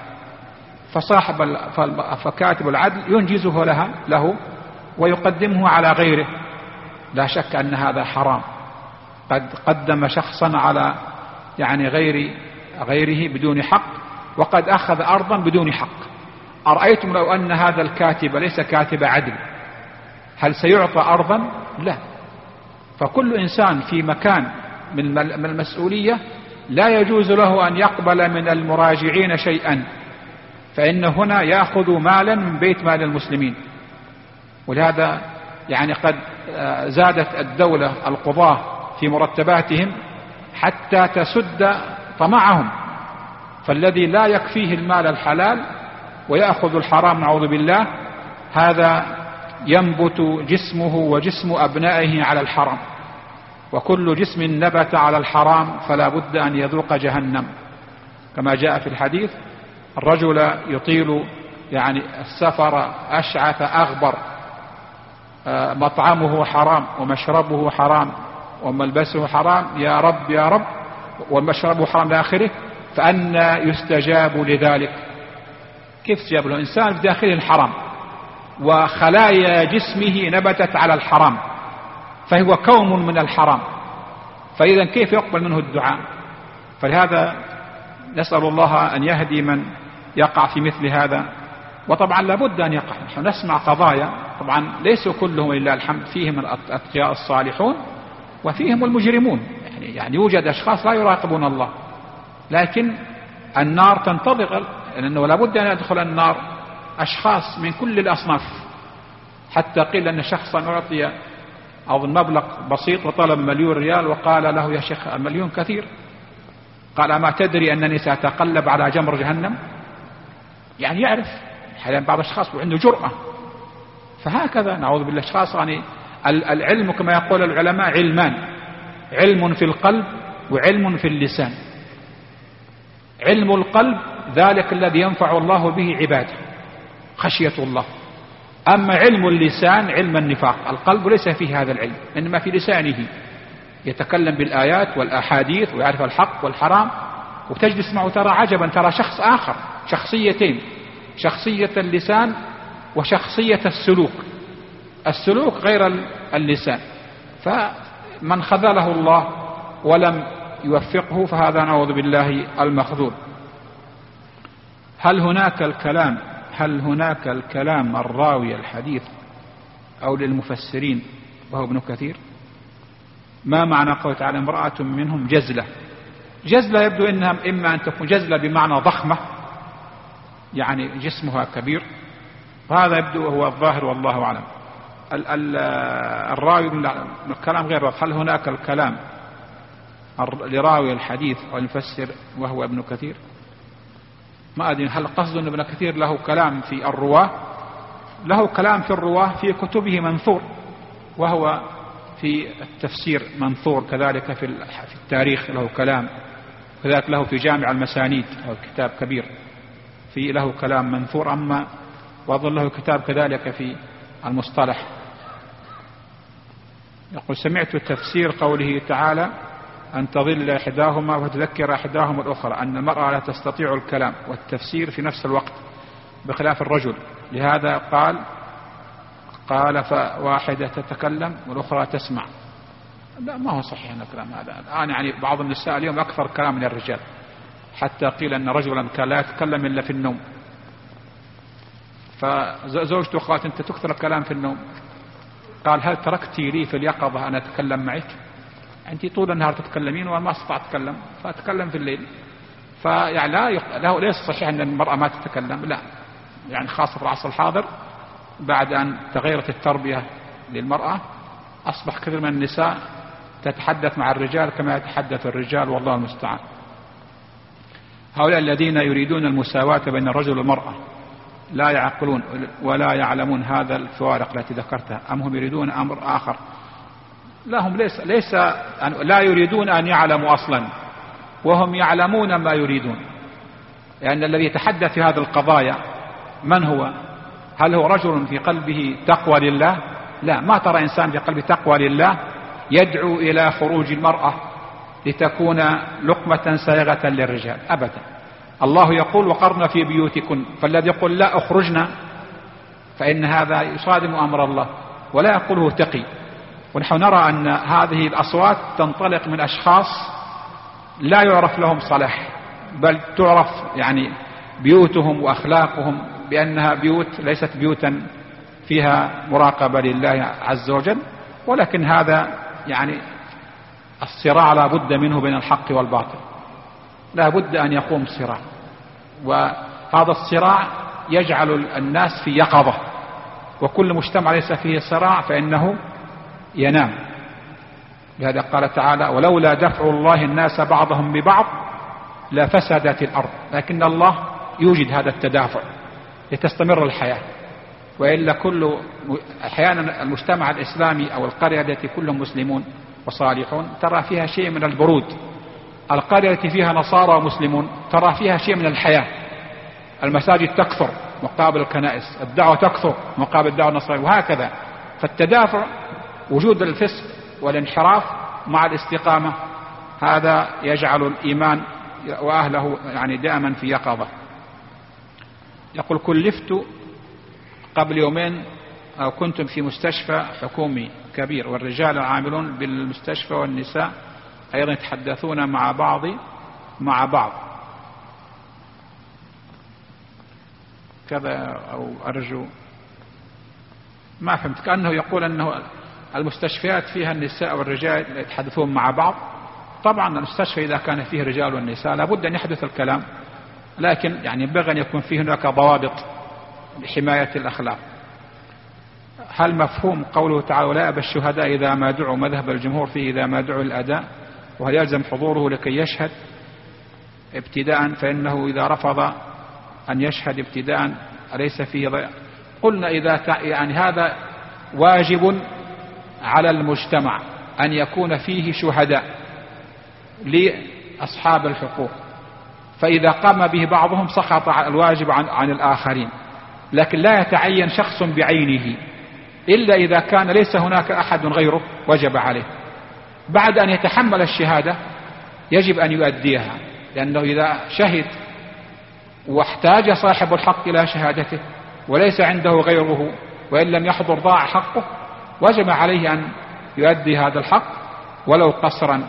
فكاتب العدل ينجزه له ويقدمه على غيره، لا شك أن هذا حرام، قد قدم شخصا على يعني غيره بدون حق، وقد أخذ أرضا بدون حق. أرأيتم لو أن هذا الكاتب ليس كاتب عدل هل سيعطى أرضا؟ لا. فكل إنسان في مكان من المسؤولية لا يجوز له أن يقبل من المراجعين شيئا، فإن هنا يأخذ مالا من بيت مال المسلمين. ولهذا يعني قد زادت الدولة القضاة في مرتباتهم حتى تسد طمعهم، فالذي لا يكفيه المال الحلال ويأخذ الحرام نعوذ بالله هذا ينبت جسمه وجسم أبنائه على الحرام، وكل جسم نبت على الحرام فلا بد أن يذوق جهنم، كما جاء في الحديث الرجل يطيل يعني السفر أشعث أغبر، مطعمه حرام ومشربه حرام وملبسه حرام، يا رب يا رب، ومشربه حرام لآخره، فأنا يستجاب لذلك؟ كيف يستجاب له؟ إنسان في داخله الحرام وخلايا جسمه نبتت على الحرام، فهو كوم من الحرام، فإذا كيف يقبل منه الدعاء؟ فلهذا نسأل الله أن يهدي من يقع في مثل هذا، وطبعا لابد أن يقع. نحن نسمع قضايا طبعا ليسوا كلهم لله الحمد، فيهم الأتقياء الصالحون وفيهم المجرمون، يعني يوجد أشخاص لا يراقبون الله، لكن النار تنتظر، لأنه لابد أن يدخل النار أشخاص من كل الأصناف. حتى قيل أن شخصا أعطي أظن مبلغ بسيط وطلب 1,000,000 ريال، وقال له يا شيخ 1,000,000 كثير، قال أما تدري أنني سأتقلب على جمر جهنم؟ يعني يعرف حاليا بعض الأشخاص عنده جرأة. فهكذا نعوذ بالله أشخاص يعني العلم كما يقول العلماء علمان، علم في القلب وعلم في اللسان. علم القلب ذلك الذي ينفع الله به عباده خشية الله، أما علم اللسان علم النفاق، القلب ليس فيه هذا العلم، إنما في لسانه يتكلم بالآيات والأحاديث ويعرف الحق والحرام، وتجلس معه ترى عجبا، ترى شخص آخر، شخصيتين، شخصية اللسان وشخصية السلوك، السلوك غير اللسان. فمن خذله الله ولم يوفقه فهذا نعوذ بالله المخذول. هل هناك الكلام الراوي الحديث أو للمفسرين وهو ابن كثير؟ ما معنى قوله تعالى امرأة منهم جزلة؟ جزلة يبدو إنها إما أن تكون جزلة بمعنى ضخمة يعني جسمها كبير، وهذا يبدو هو الظاهر والله أعلم. الراوي من الكلام غير واضح. هل هناك الكلام لراوي الحديث والمفسر وهو ابن كثير؟ ما أدري هل قصد أن ابن كثير له كلام في الرواة؟ له كلام في الرواة في كتبه منثور، وهو في التفسير منثور، كذلك في التاريخ له كلام، كذلك له في جامع المسانيد أو كتاب كبير في له كلام منثور. أما وأظن له كتاب كذلك في المصطلح. يقول: سمعت تفسير قوله تعالى: أن تضل إحداهما وتذكر إحداهما الأخرى، أن المرأة لا تستطيع الكلام والتفسير في نفس الوقت بخلاف الرجل، لهذا قال فواحدة تتكلم والأخرى تسمع. لا، ما هو صحيح الكلام هذا. الآن يعني بعض النساء اليوم أكثر كلام من الرجال، حتى قيل أن رجلا كان لا يتكلم إلا في النوم، فزوجته قالت: أنت تكثر الكلام في النوم. قال: هل تركتي لي في اليقظة أن أتكلم معك؟ أنت طول النهار تتكلمين وما استطعت أتكلم، فأتكلم في الليل. فيعني لا ليس صحيح أن المرأة ما تتكلم، لا، يعني خاصة في العصر الحاضر بعد أن تغيرت التربية للمرأة أصبح كثير من النساء تتحدث مع الرجال كما يتحدث الرجال، والله المستعان. هؤلاء الذين يريدون المساواة بين الرجل والمرأة لا يعقلون ولا يعلمون هذا الفوارق التي ذكرتها، أم هم يريدون أمر آخر؟ لا، هم ليس لا يريدون أن يعلموا أصلا، وهم يعلمون ما يريدون. لأن الذي يتحدث في هذه القضايا من هو؟ هل هو رجل في قلبه تقوى لله؟ لا، ما ترى إنسان في قلبه تقوى لله يدعو إلى خروج المرأة لتكون لقمة سائغة للرجال أبدا. الله يقول: وقرن في بيوتكن، فالذي يقول لا أخرجنا فإن هذا يصادم أمر الله ولا يقوله تقي. ونحن نرى أن هذه الأصوات تنطلق من أشخاص لا يعرف لهم صلاح، بل تعرف يعني بيوتهم وأخلاقهم بأنها بيوت ليست بيوتا فيها مراقبة لله عز وجل. ولكن هذا يعني الصراع لا بد منه بين الحق والباطل، لا بد أن يقوم صراع، وهذا الصراع يجعل الناس في يقظة، وكل مجتمع ليس فيه صراع فإنه ينام. لهذا قال تعالى: ولولا دفع الله الناس بعضهم ببعض لفسدت الأرض. لكن الله يوجد هذا التدافع لتستمر الحياة، وإلا أحيانا المجتمع الإسلامي أو القرية التي كلهم مسلمون وصالحون ترى فيها شيء من البرود، القرية التي فيها نصارى ومسلمون ترى فيها شيء من الحياة، المساجد تكثر مقابل الكنائس، الدعوة تكثر مقابل الدعوة النصرانية، وهكذا. فالتدافع، وجود الفسق والانحراف مع الاستقامة، هذا يجعل الإيمان وأهله يعني دائما في يقظة. يقول: كلفت قبل يومين أو كنتم في مستشفى حكومي كبير، والرجال العاملون بالمستشفى والنساء أيضا يتحدثون مع بعض كذا، أو أرجو ما فهمت، كأنه يقول أنه المستشفيات فيها النساء والرجال يتحدثون مع بعض. طبعا المستشفى إذا كان فيه رجال والنساء لابد أن يحدث الكلام، لكن يعني ينبغي أن يكون فيه هناك ضوابط لحماية الأخلاق. هل مفهوم قوله تعالى: ولا يأبى الشهداء إذا ما دعوا، مذهب الجمهور فيه إذا ما دعوا الأداء، وهل يلزم حضوره لكي يشهد ابتداء؟ فإنه إذا رفض أن يشهد ابتداء أليس فيه ضياع؟ قلنا يعني هذا واجب على المجتمع أن يكون فيه شهداء لأصحاب الحقوق، فإذا قام به بعضهم سقط الواجب عن الآخرين. لكن لا يتعين شخص بعينه إلا إذا كان ليس هناك أحد غيره وجب عليه. بعد أن يتحمل الشهادة يجب أن يؤديها، لأنه إذا شهد واحتاج صاحب الحق إلى شهادته وليس عنده غيره وإن لم يحضر ضاع حقه، وجب عليه أن يؤدي هذا الحق ولو قصرا.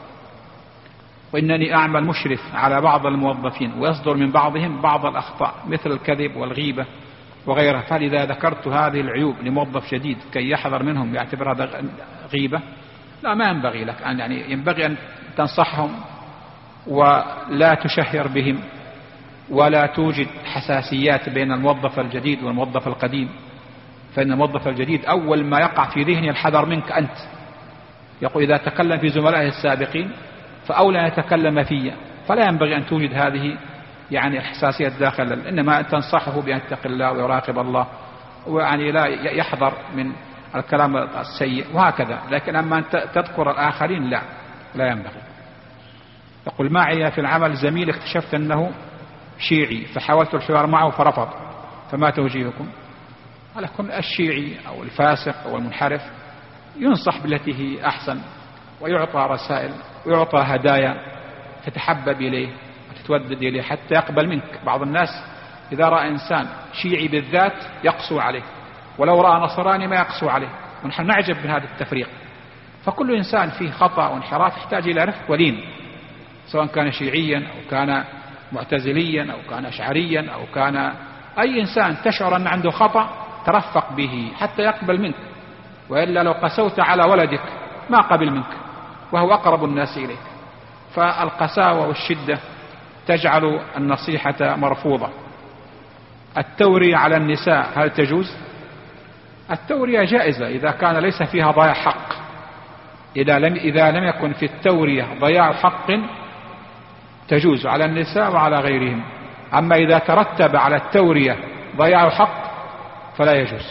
وإنني أعمل مشرف على بعض الموظفين ويصدر من بعضهم بعض الأخطاء مثل الكذب والغيبة وغيرها، فلذا ذكرت هذه العيوب لموظف جديد كي يحذر منهم، يعتبر هذا غيبة. لا، ما ينبغي لك أن يعني ينبغي أن تنصحهم ولا تشهر بهم، ولا توجد حساسيات بين الموظف الجديد والموظف القديم، فإن الموظف الجديد أول ما يقع في ذهنه الحذر منك أنت، يقول إذا تكلم في زملائه السابقين فأولى أن يتكلم فيه، فلا ينبغي أن توجد هذه يعني الحساسية داخل، إنما أن تنصحه بأن يتق الله ويراقب الله، ويعني لا يحذر من الكلام السيء وهكذا. لكن أما أن تذكر الآخرين لا ينبغي. يقول معي في العمل زميل اكتشفت أنه شيعي فحاولت الحوار معه فرفض، فما توجيهكم؟ على كل الشيعي أو الفاسق أو المنحرف ينصح بالتي هي أحسن، ويعطى رسائل ويعطى هدايا تتحبب إليه وتتودد إليه حتى يقبل منك. بعض الناس إذا رأى إنسان شيعي بالذات يقسو عليه، ولو رأى نصراني ما يقسو عليه، ونحن نعجب من هذا التفريق. فكل إنسان فيه خطأ وانحراف يحتاج إلى رفق ولين، سواء كان شيعيا أو كان معتزليا أو كان أشعريا أو كان أي إنسان تشعر أن عنده خطأ ترفق به حتى يقبل منك، وإلا لو قسوت على ولدك ما قبل منك وهو أقرب الناس إليك. فالقساوة والشدة تجعل النصيحة مرفوضة. التورية على النساء هل تجوز؟ التورية جائزة إذا كان ليس فيها ضياع حق. إذا لم يكن في التورية ضياع حق تجوز على النساء وعلى غيرهم. أما إذا ترتب على التورية ضياع حق فلا يجوز.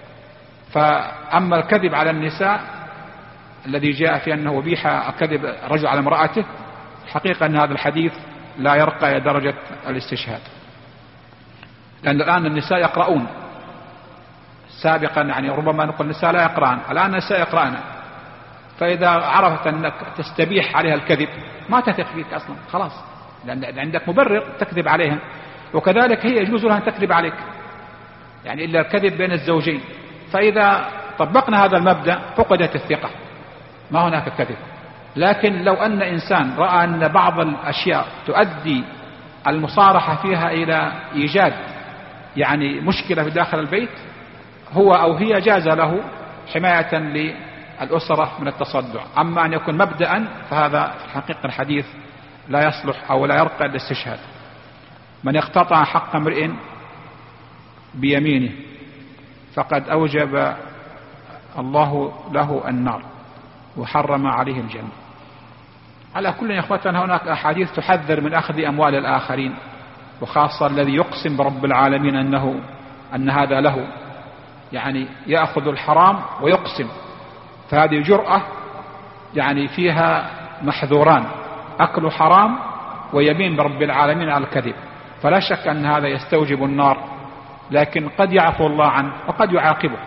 فأما الكذب على النساء الذي جاء في أنه أبيح كذب الرجل على امرأته، حقيقة أن هذا الحديث لا يرقى إلى درجة الاستشهاد، لأن الآن النساء يقرؤون. سابقا يعني ربما نقول النساء لا يقرأن، الآن النساء يقرأن. فإذا عرفت أنك تستبيح عليها الكذب ما تثق فيك أصلا، خلاص، لأن عندك مبرر تكذب عليها. وكذلك هي يجوز لها أن تكذب عليك، يعني إلا الكذب بين الزوجين. فإذا طبقنا هذا المبدأ فقدت الثقة، ما هناك كذب. لكن لو أن إنسان رأى أن بعض الأشياء تؤدي المصارحة فيها إلى إيجاد يعني مشكلة في داخل البيت، هو أو هي جاز له حماية للأسرة من التصدع. أما أن يكون مبدأ فهذا في الحقيقة الحديث لا يصلح أو لا يرقى للاستشهاد. من اقتطع حق امرئ بيمينه فقد أوجب الله له النار وحرم عليه الجنة. على كل يا إخوتنا هناك أحاديث تحذر من أخذ أموال الآخرين، وخاصة الذي يقسم برب العالمين أن هذا له، يعني يأخذ الحرام ويقسم، فهذه جرأة يعني فيها محذوران: أكل حرام ويمين برب العالمين على الكذب. فلا شك أن هذا يستوجب النار، لكن قد يعفو الله عنه وقد يعاقبه.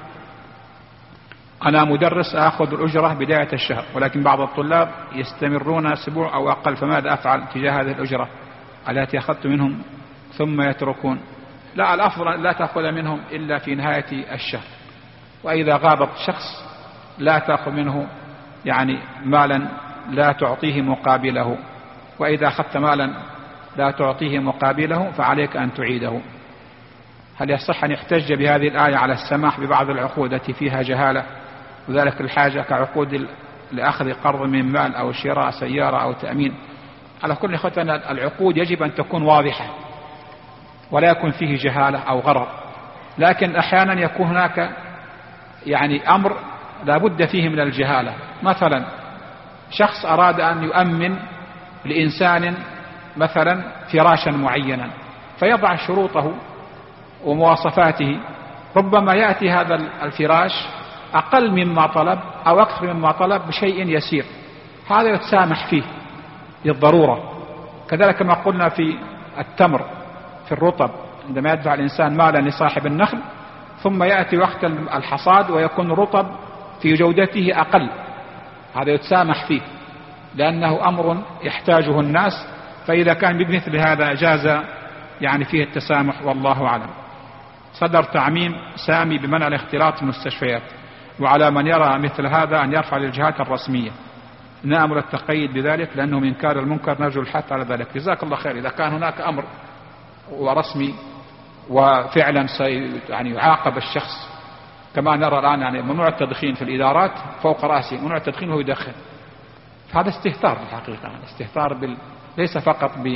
أنا مدرس أخذ الأجرة بداية الشهر، ولكن بعض الطلاب يستمرون أسبوع أو أقل، فماذا أفعل تجاه هذه الأجرة التي أخذت منهم ثم يتركون؟ لا، الأفضل لا تأخذ منهم إلا في نهاية الشهر، وإذا غاب الشخص لا تأخذ منه يعني مالا لا تعطيه مقابله، وإذا أخذت مالا لا تعطيه مقابله فعليك أن تعيده. هل يصح أن يحتج بهذه الآية على السماح ببعض العقود التي فيها جهالة وذلك الحاجة كعقود لأخذ قرض من مال أو شراء سيارة أو تأمين؟ على كل إخوتنا العقود يجب أن تكون واضحة ولا يكون فيه جهالة أو غرر، لكن أحيانا يكون هناك يعني أمر لا بد فيه من الجهالة. مثلا شخص أراد أن يؤمن لإنسان مثلا فراشا معينا، فيضع شروطه ومواصفاته، ربما يأتي هذا الفراش أقل مما طلب أو أكثر مما طلب بشيء يسير، هذا يتسامح فيه للضرورة. كذلك ما قلنا في التمر في الرطب، عندما يدفع الإنسان مالا لصاحب النخل ثم يأتي وقت الحصاد ويكون رطب في جودته أقل، هذا يتسامح فيه لأنه أمر يحتاجه الناس. فإذا كان بمثل هذا جاز يعني فيه التسامح، والله أعلم. صدر تعميم سامي بمنع الاختلاط في المستشفيات، وعلى من يرى مثل هذا أن يرفع للجهات الرسمية. نأمر التقيد بذلك لأنه من إنكار المنكر، نرجو الحث على ذلك. جزاك الله خير. إذا كان هناك أمر ورسمي وفعلا يعني يعاقب الشخص، كما نرى الآن يعني ممنوع التدخين في الإدارات فوق رأسه، ممنوع التدخين وهو يدخن، فهذا استهتار في الحقيقة، استهتار ليس فقط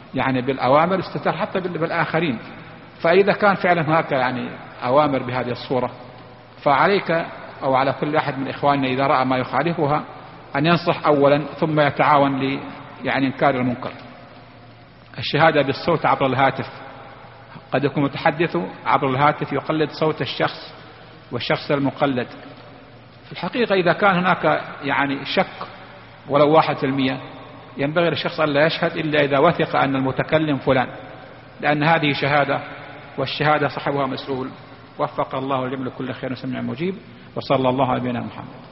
يعني بالأوامر استتر حتى بالآخرين. فإذا كان فعلا هناك يعني أوامر بهذه الصورة، فعليك أو على كل أحد من إخواننا إذا رأى ما يخالفها أن ينصح أولا ثم يتعاون يعني إنكار المنكر. الشهادة بالصوت عبر الهاتف، قد يكون متحدث عبر الهاتف يقلد صوت الشخص والشخص المقلد. في الحقيقة إذا كان هناك يعني شك ولو 1%، ينبغي للشخص أن لا يشهد إلا إذا وثق أن المتكلم فلان، لأن هذه شهادة، والشهادة صاحبها مسؤول. وفق الله الجميع لكل خير وسمع مجيب، وصلى الله على نبينا محمد.